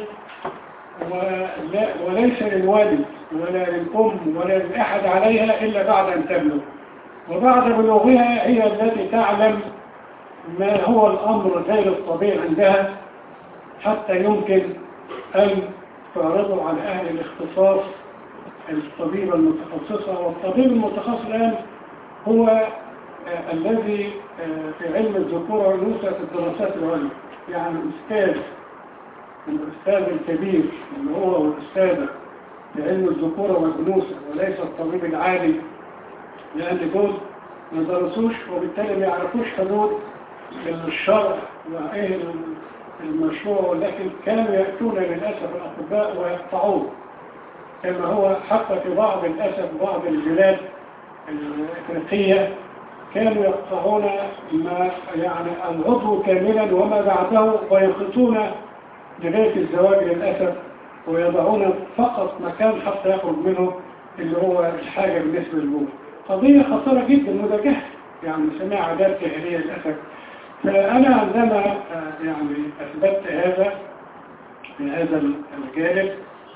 Speaker 1: وليس للوالد ولا للأم ولا لأحد عليها إلا بعد أن تبلغ، وبعد بلوغها هي التي تعلم ما هو الأمر غير الطبيعي عندها حتى يمكن أن تعرضه على أهل الاختصاص الطبيب المتخصصة. والطبيب المتخصص الآن هو الذي في علم الذكورة والأنوثة في الدراسات العليا، يعني أستاذ الأستاذ الكبير اللي هو الأستاذ في علم الذكورة والأنوثة، وليس الطبيب العالي، لأن دول ما درسوش وبالتالي ما يعرفوش حدود الشرع وإيه المشروع، ولكن كانوا يأتون للأسف الأطباء ويقطعون كما هو حتى في بعض الأسف بعض البلاد الإفريقية كانوا يقطعون ما يعني العضو كاملا وما بعده ويخلطون لغاية الزواج للأسف ويضعون فقط مكان حتى يخرج منه اللي هو الحاجة بالنسبة للبول. قضية خطيرة جدا وده جهل يعني سماع عادات جاهلية للأسف. فأنا عندما يعني أثبتت هذا في هذا الجانب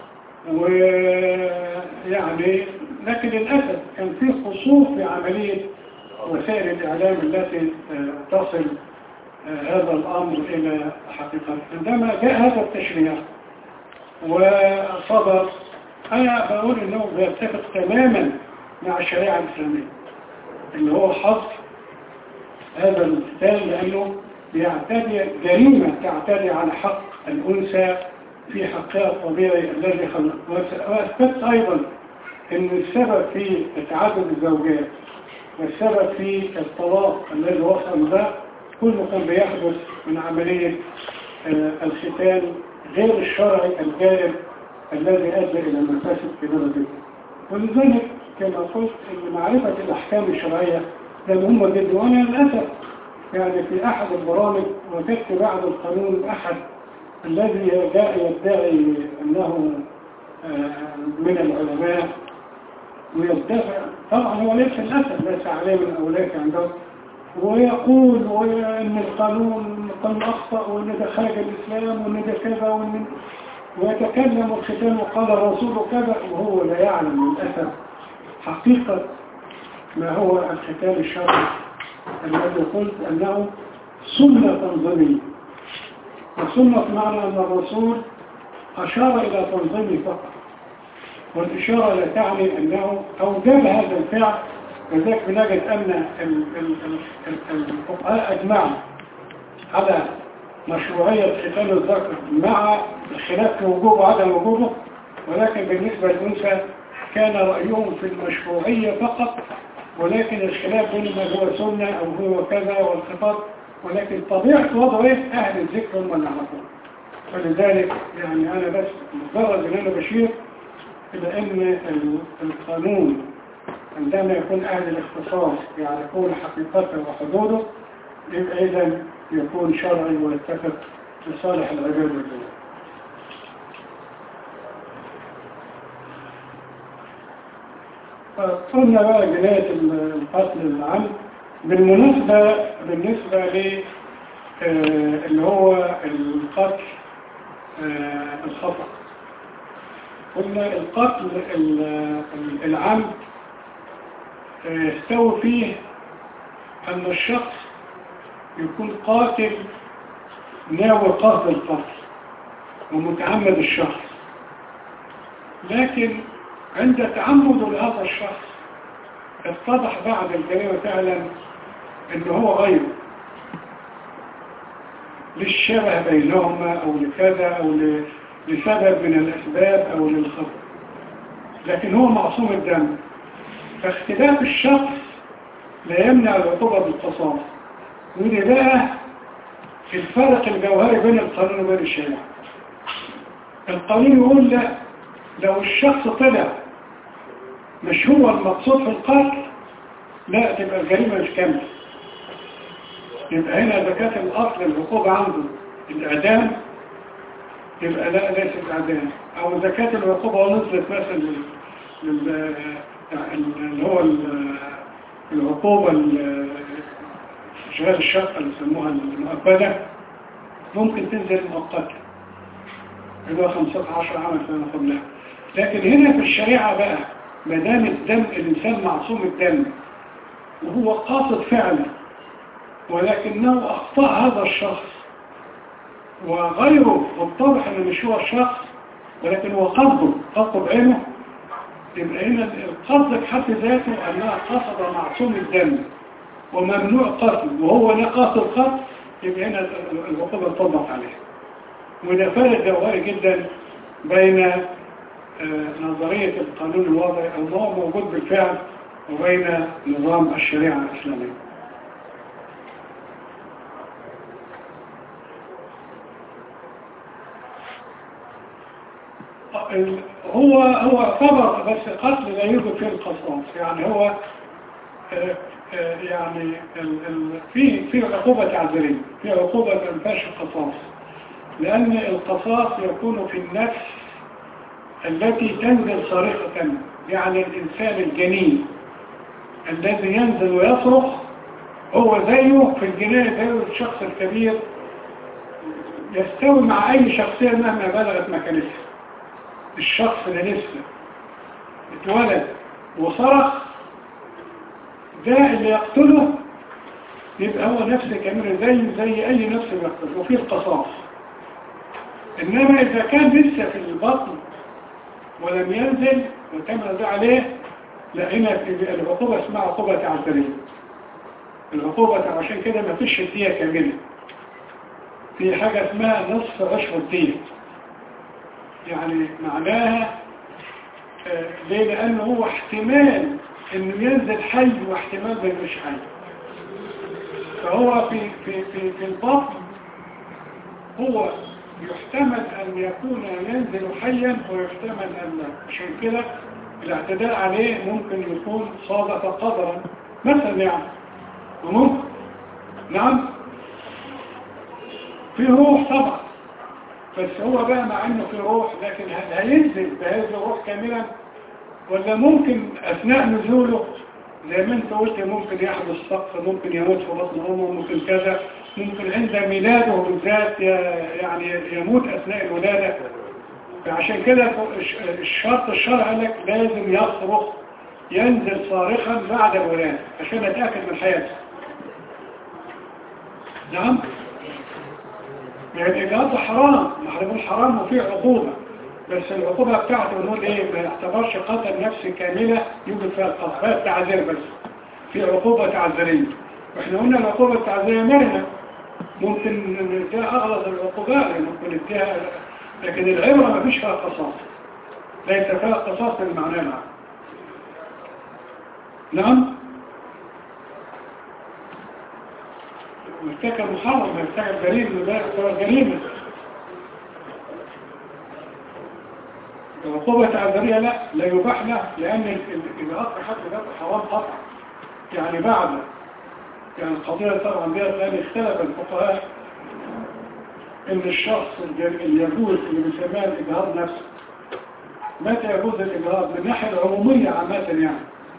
Speaker 1: ويعني لكن للأسف كان في قصور في عملية وسائل الإعلام التي تصل هذا الأمر إلى حقيقة. عندما جاء هذا التشريع وصدر أنا بقول أنه بيتفق تماما مع الشريعة الإسلامية اللي هو حظ هذا القتال لأنه بيعتدي جريمة تعتدي على حق الأنثى في حقها الطبيعي الذي خلق. وأثبت أيضا أن السبب في تعدد الزوجات والسبب في الطلاق الذي وصل ده كله كان بيحدث من عملية الختان غير الشرعي الجائر الذي أدى إلى المفاسد في بلدنا. ولذلك كما قلت أن معرفة الأحكام الشرعية ده مهمة جدا. وأنا للأسف يعني في أحد البرامج وجدت بعد القانون أحد الذي جاء يدعي أنه من العلماء ويدافع طبعا هو ليس للأسف ليس عليه من أولاك عنده ويقول أن القانون قانون أخطأ وأن ده خارج الإسلام وأن ده كذا وأن ويتكلم الختان وقال الرسول كذا وهو لا يعلم للأسف حقيقة ما هو الختان الشرعي الذي قلت أنه سنة تنظيمية. وسنة معنى أن الرسول أشار إلى تنظيمه فقط والإشارة لا تعني أنه أوجب هذا الفعل. وذلك بنجد أن الفقهاء أجمعوا على مشروعية ختان الذكر مع الخلاف في وجوبه وعدم وجوبه ولكن بالنسبة للأنثى كان رأيهم في المشروعية فقط ولكن الخلاف بين ما هو سنة أو هو كذا والخطاب ولكن طبيعة وضعه أهل الذكر هم اللي عرفوه. فلذلك يعني أنا بس مجرد أن أنا بشير إلى أن القانون عندما يكون أهل الاختصاص يعرفون حقيقته وحدوده يبقى إذن يكون شرعي ويتفق لصالح العباد والدولة. قلنا بقى جناية القتل العمد بالمناسبة بالنسبة ل اللي هو القتل الخطأ. قلنا القتل العمد يستوي فيه أن الشخص يكون قاتل ناوي قتل القتل ومتعمد الشخص لكن عند تعمد لهذا الشخص اتضح بعد الجريمة فعلا انه هو غيره للشبه بينهما او لكذا او لسبب من الاسباب او للخطأ لكن هو معصوم الدم. فاختلاف الشخص لا يمنع العقوبة بالقصاص. وده بقى الفرق الجوهري بين القانون وبين الشريعة. القانون يقول لا لو الشخص طلع مش هو المقصود في القتل لا تبقى الجريمة مش كاملة. يبقى هنا إذا كانت الأصل العقوبة عنده الإعدام يبقى لا ليس الإعدام. أو إذا كانت العقوبة نزلت مثلا اللي هو العقوبة شغال الشقة اللي يسموها المؤبدة ممكن تنزل مؤقتا اللي هو خمسة عشر عام سنة قبلها. لكن هنا في الشريعة بقى ما دام الدم الإنسان معصوم الدم وهو قاصد فعلا ولكنه أخطأ هذا الشخص وغيره والطبع أنه مش هو الشخص ولكن هو قصده قصده بعينه يبقى هنا القصد بحد ذاته أنها قصد معصوم الدم وممنوع قتل وهو لا قاصد قتل يبقى هنا العقوبة تطبق عليه. وده فارق جوهري جدا بين نظرية القانون الوضعي أو هو موجود بالفعل وبين نظام الشريعة الإسلامية. ال- هو هو طبق بس قتل لا يوجد فيه القصاص، يعني هو آه، آه، يعني ال- ال- في في عقوبة تعزيرية، في عقوبة ما ينفعش القصاص، لأن القصاص يكون في النفس التي تنزل صارخة، يعني الإنسان الجنين الذي ينزل ويصرخ هو زيه في الجناية زيه الشخص الكبير، يستوي مع أي شخصية مهما بلغت مكانتها. الشخص اللي لسه اتولد وصرخ ده اللي يقتله يبقى هو نفس كامل زي زي أي نفس يقتل وفيه القصاص. إنما إذا كان لسه في البطن ولم ينزل وتم الرضا عليه، لا، هنا العقوبة اسمها عقوبة تعزيرية. العقوبة عشان كده ما فيش الدية كاملة، في حاجة اسمها نصف عشر الدية، يعني معناها آه ليه؟ لأنه هو احتمال انه ينزل حي واحتمال ما ينزلش حي، فهو في في في في البطن هو يحتمل ان يكون ينزل حيا ويحتمل ان لا. عشان كده الاعتداء عليه ممكن يكون صادف قدرا مثلا، يعني وممكن نعم في روح طبعا، بس هو بقى مع انه في روح لكن هل هينزل بهذه الروح كاملا ولا ممكن اثناء نزوله زي ما انت قلت ممكن يحدث سقط، ممكن يموت في بطن امه، ممكن كذا، ممكن عند ميلاده بالذات يعني يموت اثناء الولاده. فعشان كده الشرط الشرعي قال لك لازم يصرخ، ينزل صارخا بعد الولاده عشان نتاكد من حياته. نعم، يعني الإجهاض حرام، محرم حرام وفيه عقوبة، بس العقوبة بتاعته نقول ايه؟ ما يعتبرش قتل نفس كاملة يوجد فيها القصاص، فيها التعذير بس، في عقوبة تعذيرية. واحنا قلنا العقوبة التعذيرية مرنة، ممكن نديها أغلظ العقوبات، ممكن نديها، لكن العبرة ما فيش فيها قصاص، ليس فيها قصاص بالمعنى العام. نعم، مرتكب محرم، مرتكب جريمة، ده يعتبر جريمة. العقوبة التعذيرية لا لا يباح له، لأن الإجراءات في حد ذاته حرام قطعا. يعني بعد يعني القضية طبعا ديت لأن اختلف الفقهاء إن الشخص اللي يجوز اللي بيسميها الإجهاض نفسه، متى يجوز الإجهاض من الناحية العمومية عامة؟ يعني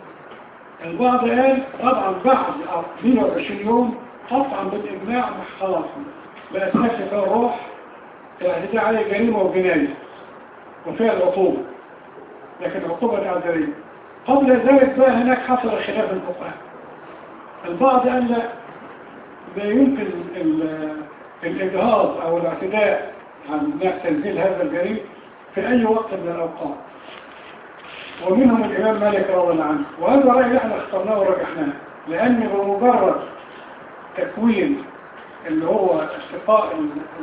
Speaker 1: البعض قال طبعا بعد مئة وعشرين يوم قطعا بالإجماع خلاص بقت نفسه فيها الروح، اعتداء عليه جريمة وجناية وفيها العقوبة، لكن عقوبة تعذيرية. قبل ذلك بقى هناك حصل خلاف الفقهاء. البعض قال لا، لا يمكن الإجهاض أو الاعتداء عن تنزيل هذا الجريم في أي وقت من الأوقات، ومنهم الإمام مالك رضي الله عنه، وهذا رأي احنا اخترناه ورجحناه، لأن بمجرد تكوين اللي هو استقاء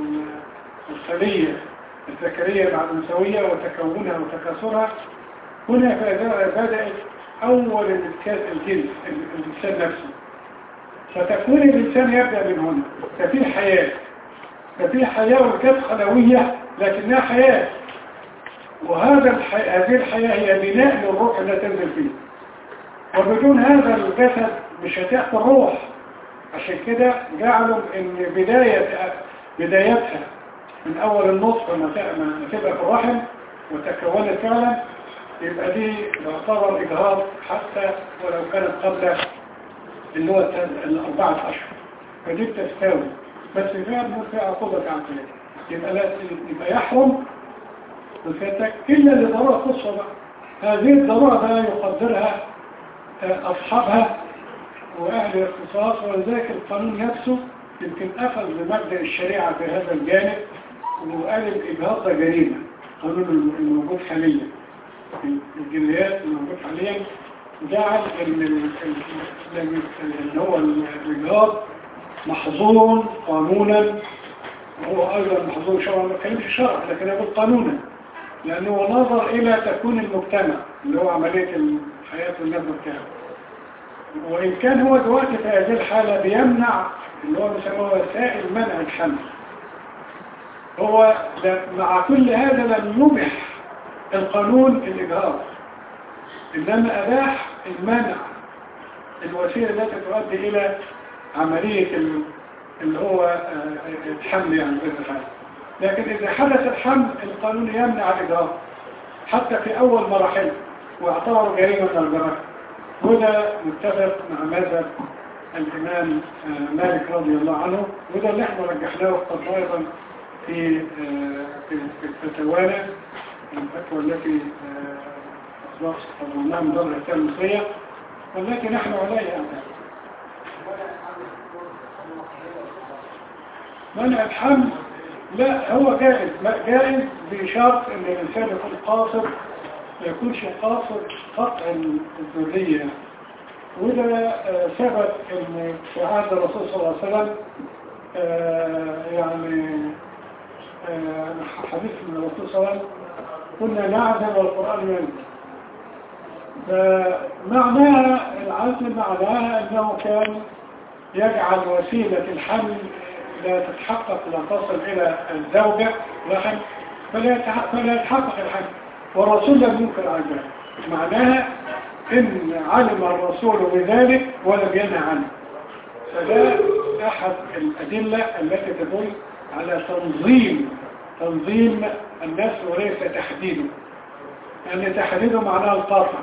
Speaker 1: الخلية الذكرية مع الأنثوية وتكونها وتكاثرها، هنا بدأت أول الجنس الإنسان نفسه، فتكوين الإنسان يبدأ من هنا. ففي حياة، ففي حياة وكانت خلوية لكنها حياة، وهذا الحي... هذه الحياة هي بناء للروح اللي تنزل فيه، وبدون هذا الجسد مش هتأتي الروح. عشان كده جعلوا ان بداية بدايتها من اول النصف لما تبقى في الرحم وتكونت فعلا، يبقى دي يعتبر اجهاض حتى ولو كانت قبل اللي هو الاربعة اشهر، فدي بتستوي، بس فيها فيها عقوبة عقلية، يبقى لا يبقى يحرم وفتك إلا لضرورة خاصة بقى. هذه الضرورة لا يقدرها أصحابها وأهل الاختصاص، ولذلك القانون نفسه يمكن أخذ بمبدأ الشريعة في هذا الجانب، وقال الإجهاض ده جريمة. قانون الموجود حاليا في الجنايات الموجود حاليا جعل اللي هو الإجهاض محظور قانونا، وهو أيضا محظور شرعا، ما كلمش شرع لكن يقول قانونا، لأنه نظر إلى تكوين المجتمع اللي هو عملية الحياة والنظر كامل. وإن كان هو دلوقتي في هذه الحالة بيمنع اللي هو بيسموه وسائل منع الحمل، هو مع كل هذا لم يبح القانون الإجهاض، إنما أباح المنع الوسيلة التي تؤدي إلى عملية اللي هو الحمل يعني بإذن الله. لكن إذا حدث الحمل القانون يمنع الإجهاض حتى في أول مراحل واعتبروا جريمة من الجرائم. وده متفق مع مذهب الإمام مالك رضي الله عنه، وده اللي احنا رجحناه أيضا في في فتاوانا الفتوى التي أصدرناها من دار الإفتاء المصرية والتي نحن عليها. منع الحمل لا هو جائز، جائز بشرط ان الانسان يكون قاصر، ما يكونش قاصر قطع الذريه. وده ثبت ان في عهد الرسول صلى الله عليه وسلم يعني حديث من الرسول صلى الله عليه وسلم كنا نعزل والقرآن ينزل. فمعناها العزل معناها انه كان يجعل وسيلة الحمل لا تتحقق لا تصل إلى الزوجة رحم فلا يتحقق الحمل، والرسول لم ينكر على ذلك. معناها إن علم الرسول بذلك ولم ينهى عنه. فده أحد الأدلة التي تدل على تنظيم تنظيم الناس وليس تحديده، لأن يعني تحديده معناه القاطع.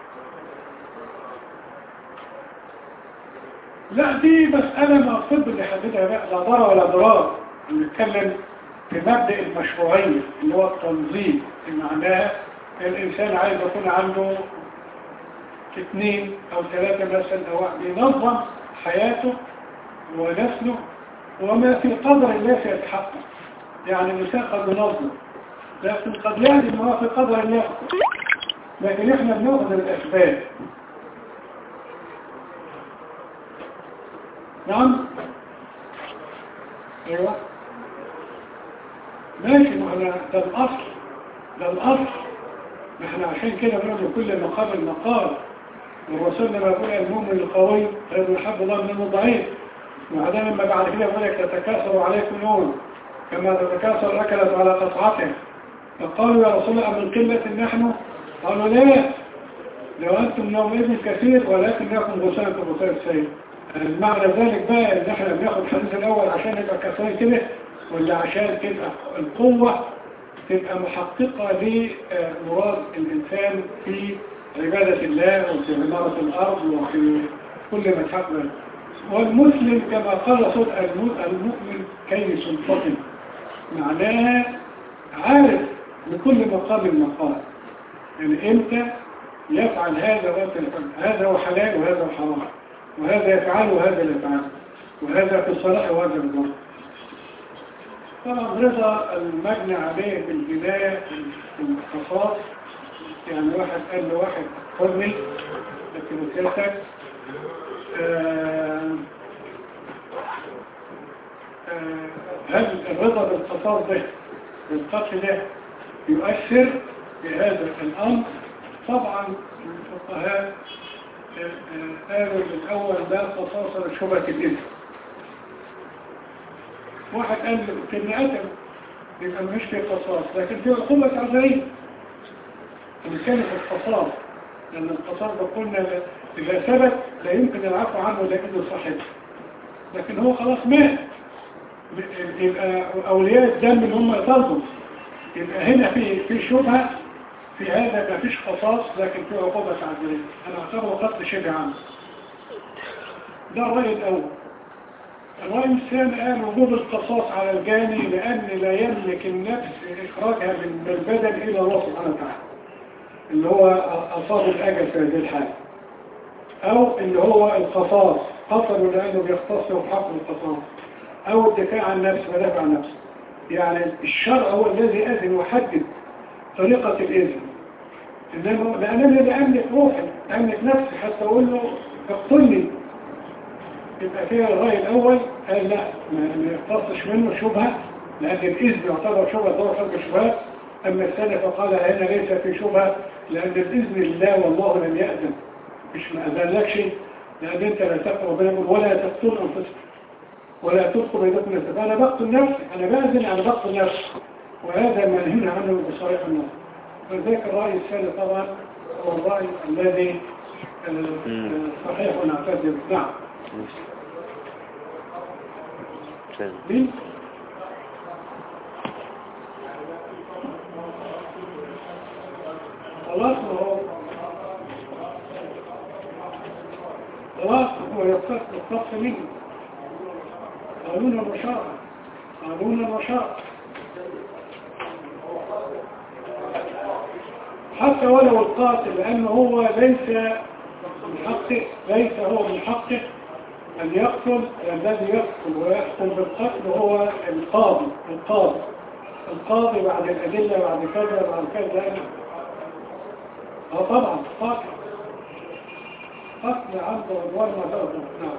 Speaker 1: لا دي مسألة ما الطب اللي حددها بقى، لا ضرر ولا ضرار. نتكلم في مبدأ المشروعية اللي هو التنظيم، معناها الإنسان عايز يكون عنده اثنين أو ثلاثة مثلا أو واحد، ينظم حياته ونسله وما في قدر الله سيتحقق. يعني الإنسان قد ينظم لكن قد يهدم ما في قدر الله، لكن إحنا بنأخذ الأسباب. نعم ايوه ماشي، ما احنا ده الاصل ده الاصل ما احنا عشان كده بنقول كل مقام مقال، والرسول لما يقول المؤمن القوي خير يحب الله من الضعيف، وبعدين لما بعد كده يقول لك تتكاثر عليكم نون كما تتكاثر الاكلة على قطعتها. فقالوا يا رسول الله من قلة نحن؟ قالوا لا، لو انتم يومئذ كثير ولكنكم غثاء كغثاء السيل. معنى ذلك بقى ان احنا بناخد الحديث الاول عشان نبقى كسرين كده، ولا عشان تبقى القوة تبقى محققة لمراد الانسان في عبادة الله وفي عمارة الارض وفي كل ما تحقق. والمسلم كما قال صوت المؤمن كيس فطن، معناها عارف لكل مقام مقال، يعني امتى يفعل هذا وامتى هذا هو حلال وهذا هو حرام، وهذا يفعل وهذا لا يفعل، وهذا في الصلاح وهذا في الضرب. طبعا رضا المجنى عليه بالبداية في الخصاص، يعني واحد قال له واحد حرمي لكن وسيلتك هل الرضا بالخصاص ده بالقتل ده يؤثر في هذا الأمر؟ طبعا الفقهاء قالوا الأول لا قصاص لشبهة الإثم. واحد قال كن قتل يبقى مش في قصاص، لكن في عقوبة تعزيرية اللي كانت القصاص، لأن القصاص ده قلنا إذا ثبت لا يمكن العفو عنه لكنه صحيح، لكن هو خلاص مات، يبقى أولياء الدم اللي هم يطالبوا، يبقى هنا في في شبهة في هذا، ما فيش قصاص لكن في عقوبة تعزيرية. أنا أعتبره قتل شبه عام. ده الرأي الأول. الرأي الثاني قال وجوب القصاص على الجاني لأن لا يملك النفس إخراجها من البدن إلى الله سبحانه وتعالى، اللي هو أصاب الأجل في هذه الحالة، أو اللي هو القصاص قتلوا لأنه بيختص بحق القصاص، أو الدفاع عن النفس ودافع عن النفس. يعني الشرع هو الذي أذن وحدد طريقة الإذن، إنما لأنني لا أملك روحي أملك نفسي حتى أقول له اقتلني. يبقى فيها الرأي الأول قال لا ما يختصش منه شبهة، لأن الإذن يعتبر شبهة دور حرب شبهات. أما الثاني فقال هنا ليس في شبهة لأن الإذن لله والله لم يأذن، مش ما أذن لك شيء، لأن أنت لا تقرأ بينهم ولا تقتل أنفسك ولا تلقوا بينكم نفسك. أنا بقتل نفسي، أنا بأذن أنا بقتل نفسي، وهذا منهي عنه بصريح النص. فذلك الرأي الثاني طبعا هو الرأي الذي صحيح ونعتذر. نعم. مين؟ خلاص هو خلاص هو يقتص منه قانون الرشاء قانون الرشاء حتى ولو القاتل، لأنه هو ليس من حقه ليس هو من حقه أن يقتل. الذي يقتل ويحكم بالقتل هو القاضي القاضي القاضي بعد الأدلة بعد كذا بعد كذا. اه طبعا قتل قتل عبد وعدوان ما تقدر. نعم.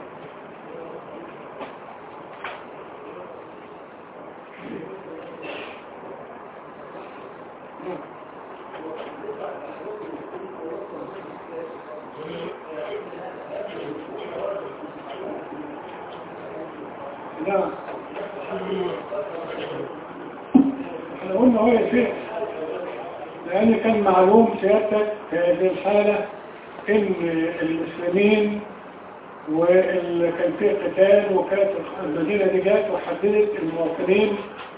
Speaker 1: نعم. احنا قلنا هو يفيق، لأن كان معلوم سيادتك في هذه الحالة إن المسلمين وكان فيه قتال، وكانت المدينة دي جات وحددت المواطنين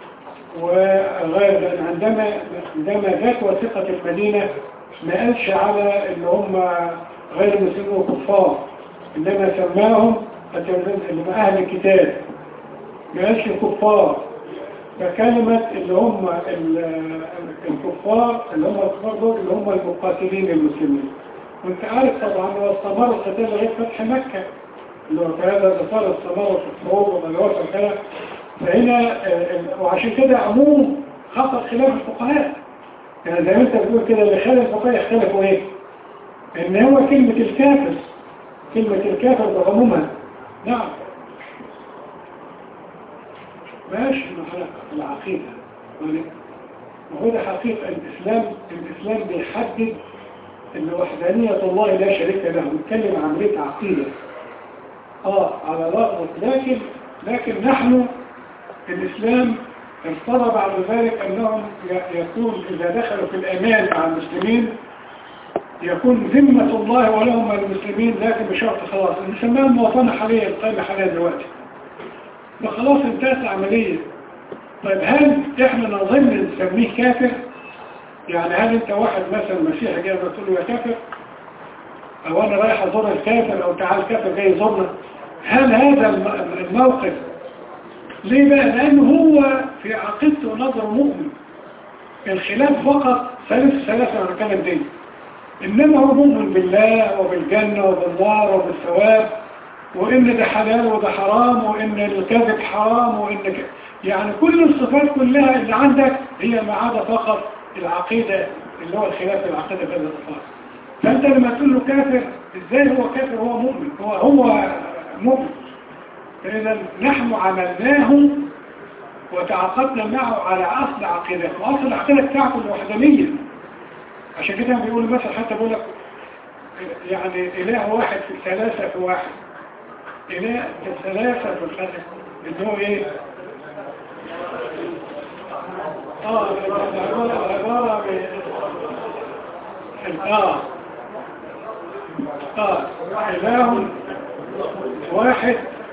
Speaker 1: وغير ذلك. عندما عندما جات وثيقة المدينة ما قالش على إن هم غير مسلمين وكفار، إنما سماهم اللي أهل الكتاب، ما قالش الكفار. فكلمة اللي هم الكفار اللي هم الكفار دول اللي هم المقاتلين المسلمين. وانت عارف طبعا هو استمر القتال لغاية فتح مكة، اللي هو هذا صار استمر في الحروب وغزوات وكذا. فهنا وعشان كده عموم خطر خلاف الفقهاء، يعني زي ما انت بتقول كده اللي خلاف الفقهاء يختلفوا ايه؟ ان هو كلمة الكافر كلمة الكافر بعمومها. نعم ماشي مع العقيدة، وهو ده حقيقة الإسلام. الإسلام بيحدد ان وحدانية الله لا شريك له، نتكلم عن عملية عقيدة اه على رغم. لكن لكن نحن في الإسلام ارتضى بعد ذلك أنهم يكون إذا دخلوا في الأمان مع المسلمين يكون ذمة الله ولهم المسلمين، لكن بشرط خلاص نسميها المواطنة حاليا القائمة حاليا دلوقتي، فخلاص انتهت العملية. طيب هل احنا نظن نسميه كافر؟ يعني هل انت واحد مثلا مسيحي جاي بتقول له يا كافر، او انا رايح ازور الكافر، او تعال كافر جاي يزورنا؟ هل هذا الموقف ليه بقى؟ لانه هو في عقيدته ونظره مؤمن. الخلاف فقط ثالث ثلاثة اركان الدين، انما هو مؤمن بالله وبالجنة وبالنار وبالثواب، وان ده حلال وده حرام، وان الكذب حرام، وان ك... يعني كل الصفات كلها اللي عندك هي ما عدا فقط العقيدة اللي هو الخلاف في العقيدة في هذه الصفات. فانت لما تقول له كافر، ازاي هو كافر؟ هو مؤمن، هو هو مؤمن. فإذا نحن عملناه وتعاقدنا معه على أصل عقيدة، وأصل العقيدة بتاعته الوحدانية. عشان كده بيقول مثلا، حتى بيقول لك يعني إله واحد في ثلاثة في واحد، إله في ثلاثة في الخلق، اللي هو إيه؟ آه العبارة العبارة آه آه إله واحد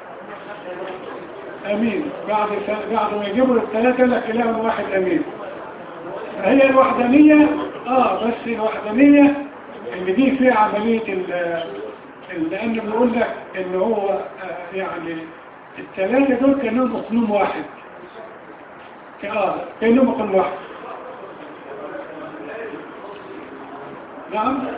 Speaker 1: أمين. بعد بعد ما يجيبوا الثلاثة لك إله واحد أمين. هي الوحدانية آه بس الوحدانية اللي دي فيها عملية لأنه بيقول لك إن هو آه يعني الثلاثة دول كانوا مقنوم واحد، آه كانوا مقنوم واحد. نعم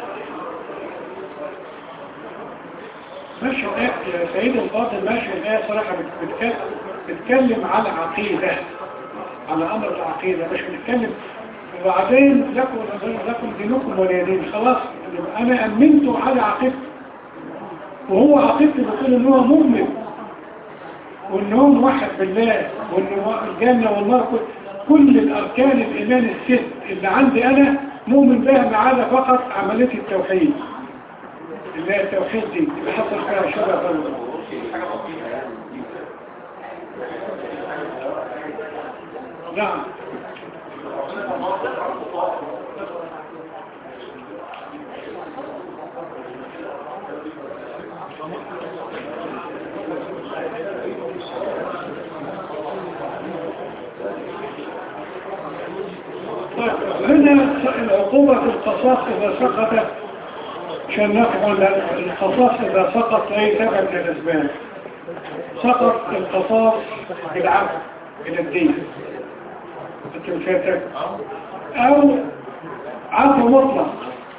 Speaker 1: ماشي يا سيد الفاضل، ماشي الآية صراحة بتتكلم على عقيدة، على أمر العقيدة، مش بتتكلم وبعدين لكم لكم دينكم ولا دين. خلاص أنا أمنته على عقيدته، وهو عقيدته بتقول إن هو مؤمن، وإن هو موحد بالله، وإن الجنة والنار، كل الأركان الإيمان الست اللي عندي أنا مؤمن بها، ما عدا فقط عملية التوحيد اللي هي التوحيد دي اللي حصل فيها شبه فرض. نعم هنا العقوبة في القصاص إذا سقطت، عشان نقف عن القصاص إذا سقط أي سبب من الأسباب. سقط القصاص بالعفو إلى الدين التمشاتك، أو عفو مطلق.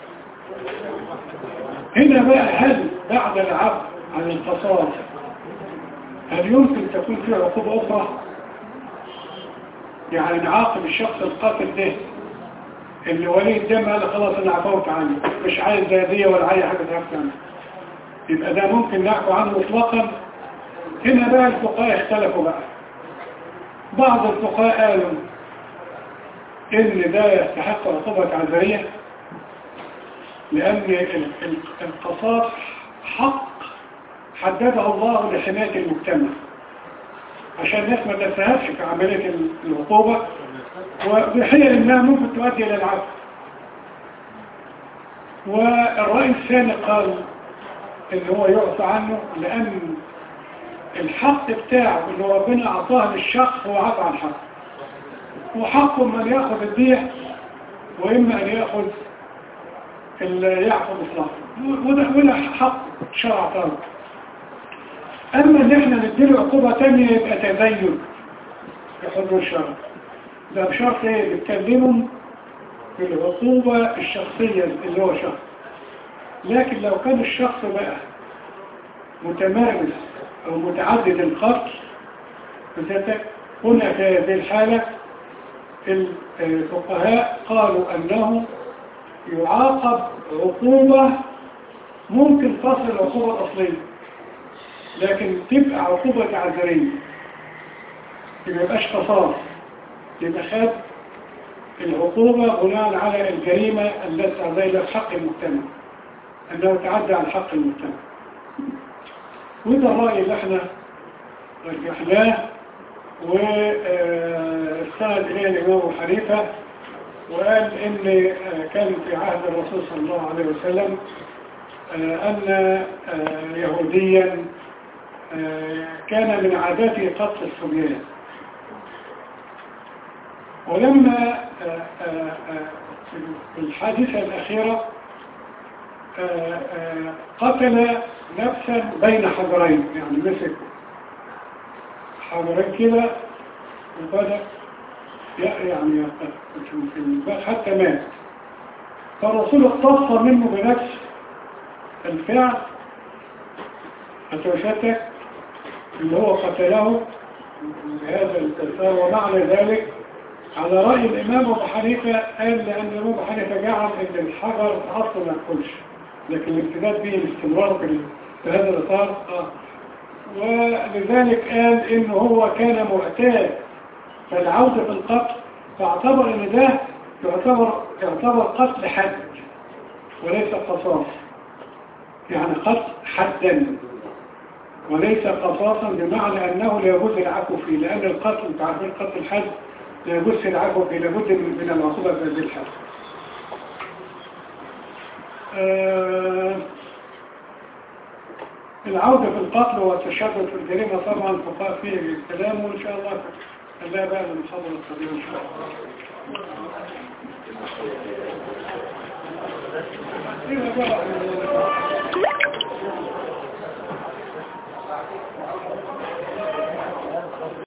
Speaker 1: هنا بقى هل بعد العفو عن القصاص هل يمكن تكون فيه عقوبة أخرى؟ يعني نعاقب الشخص القاتل ده اللي ولي الدم قال خلاص انا عفوت عنه، مش عايز زيادية ولا عايز حاجة تعرف عنه، يبقى ده ممكن نعفو عنه مطلقا. هنا بقى الفقهاء اختلفوا بقى. بعض الفقهاء قالوا ان ده يستحق عقوبة عذرية، لان القصاص حق حدده الله لحماية المجتمع، عشان الناس ما تتساهلش في عملية العقوبة، وبحيث انها ممكن تؤدي الى العفو. والرأي الثاني قال ان هو يعفى عنه لان الحق بتاعه اللي ربنا اعطاه للشخص هو عفى عن حق، وحق من ياخذ الدية واما ان ياخذ يعفو مطلقا، وده ولا حق شرع طارق. اما ان احنا نديله عقوبة تانية يبقى تبين بحضور الشرع، ده بشرط ايه؟ بتكلمهم في العقوبة الشخصية اللي هو شخص. لكن لو كان الشخص بقى متمارس او متعدد القتل هنا في هذه الحالة الفقهاء قالوا انه يعاقب عقوبة ممكن تصل العقوبة الأصلية، لكن تبقى عقوبة تعذيرية، ما يبقاش قصاص، يبقى خد العقوبة بناء على الجريمة التي تعذير حق المجتمع، أنه تعدى عن حق المجتمع. وده الرأي اللي احنا رجحناه واستند إليه الإمام أبو حنيفة، وقال إن كان في عهد الرسول صلى الله عليه وسلم أن يهوديا كان من عاداته قتل الصبيان، ولما في الحادثة الأخيرة قتل نفسا بين حجرين، يعني مسك حجرين كده وبدأ يعني حتى مات. فالرسول اقتص منه بنفس الفعل فتوشتك اللي هو قتله بهذا التساوى. ومعنى ذلك على رأي الإمام أبو حنيفة قال لأن الإمام أبو حنيفة جعل أن الحجر أصلا ما يأكلش، لكن الامتداد به الاستمرار في هذا الإطار آه. ولذلك قال إنه هو كان معتاد فالعودة في القتل، فاعتبر ان ده يعتبر يعتبر قتل حد وليس قصاص، يعني قتل حدا وليس قصاصا، بمعنى انه لا يجوز العفو فيه، لان القتل انت عارفين قتل الحد لا يجوز العفو فيه، لابد من العقوبة في هذه الحالة. آه العودة في القتل والتشدد في الجريمة طبعا فقاء فيه الكلام، وإن شاء الله لا بقى من المحاضرة القادمة إن شاء الله.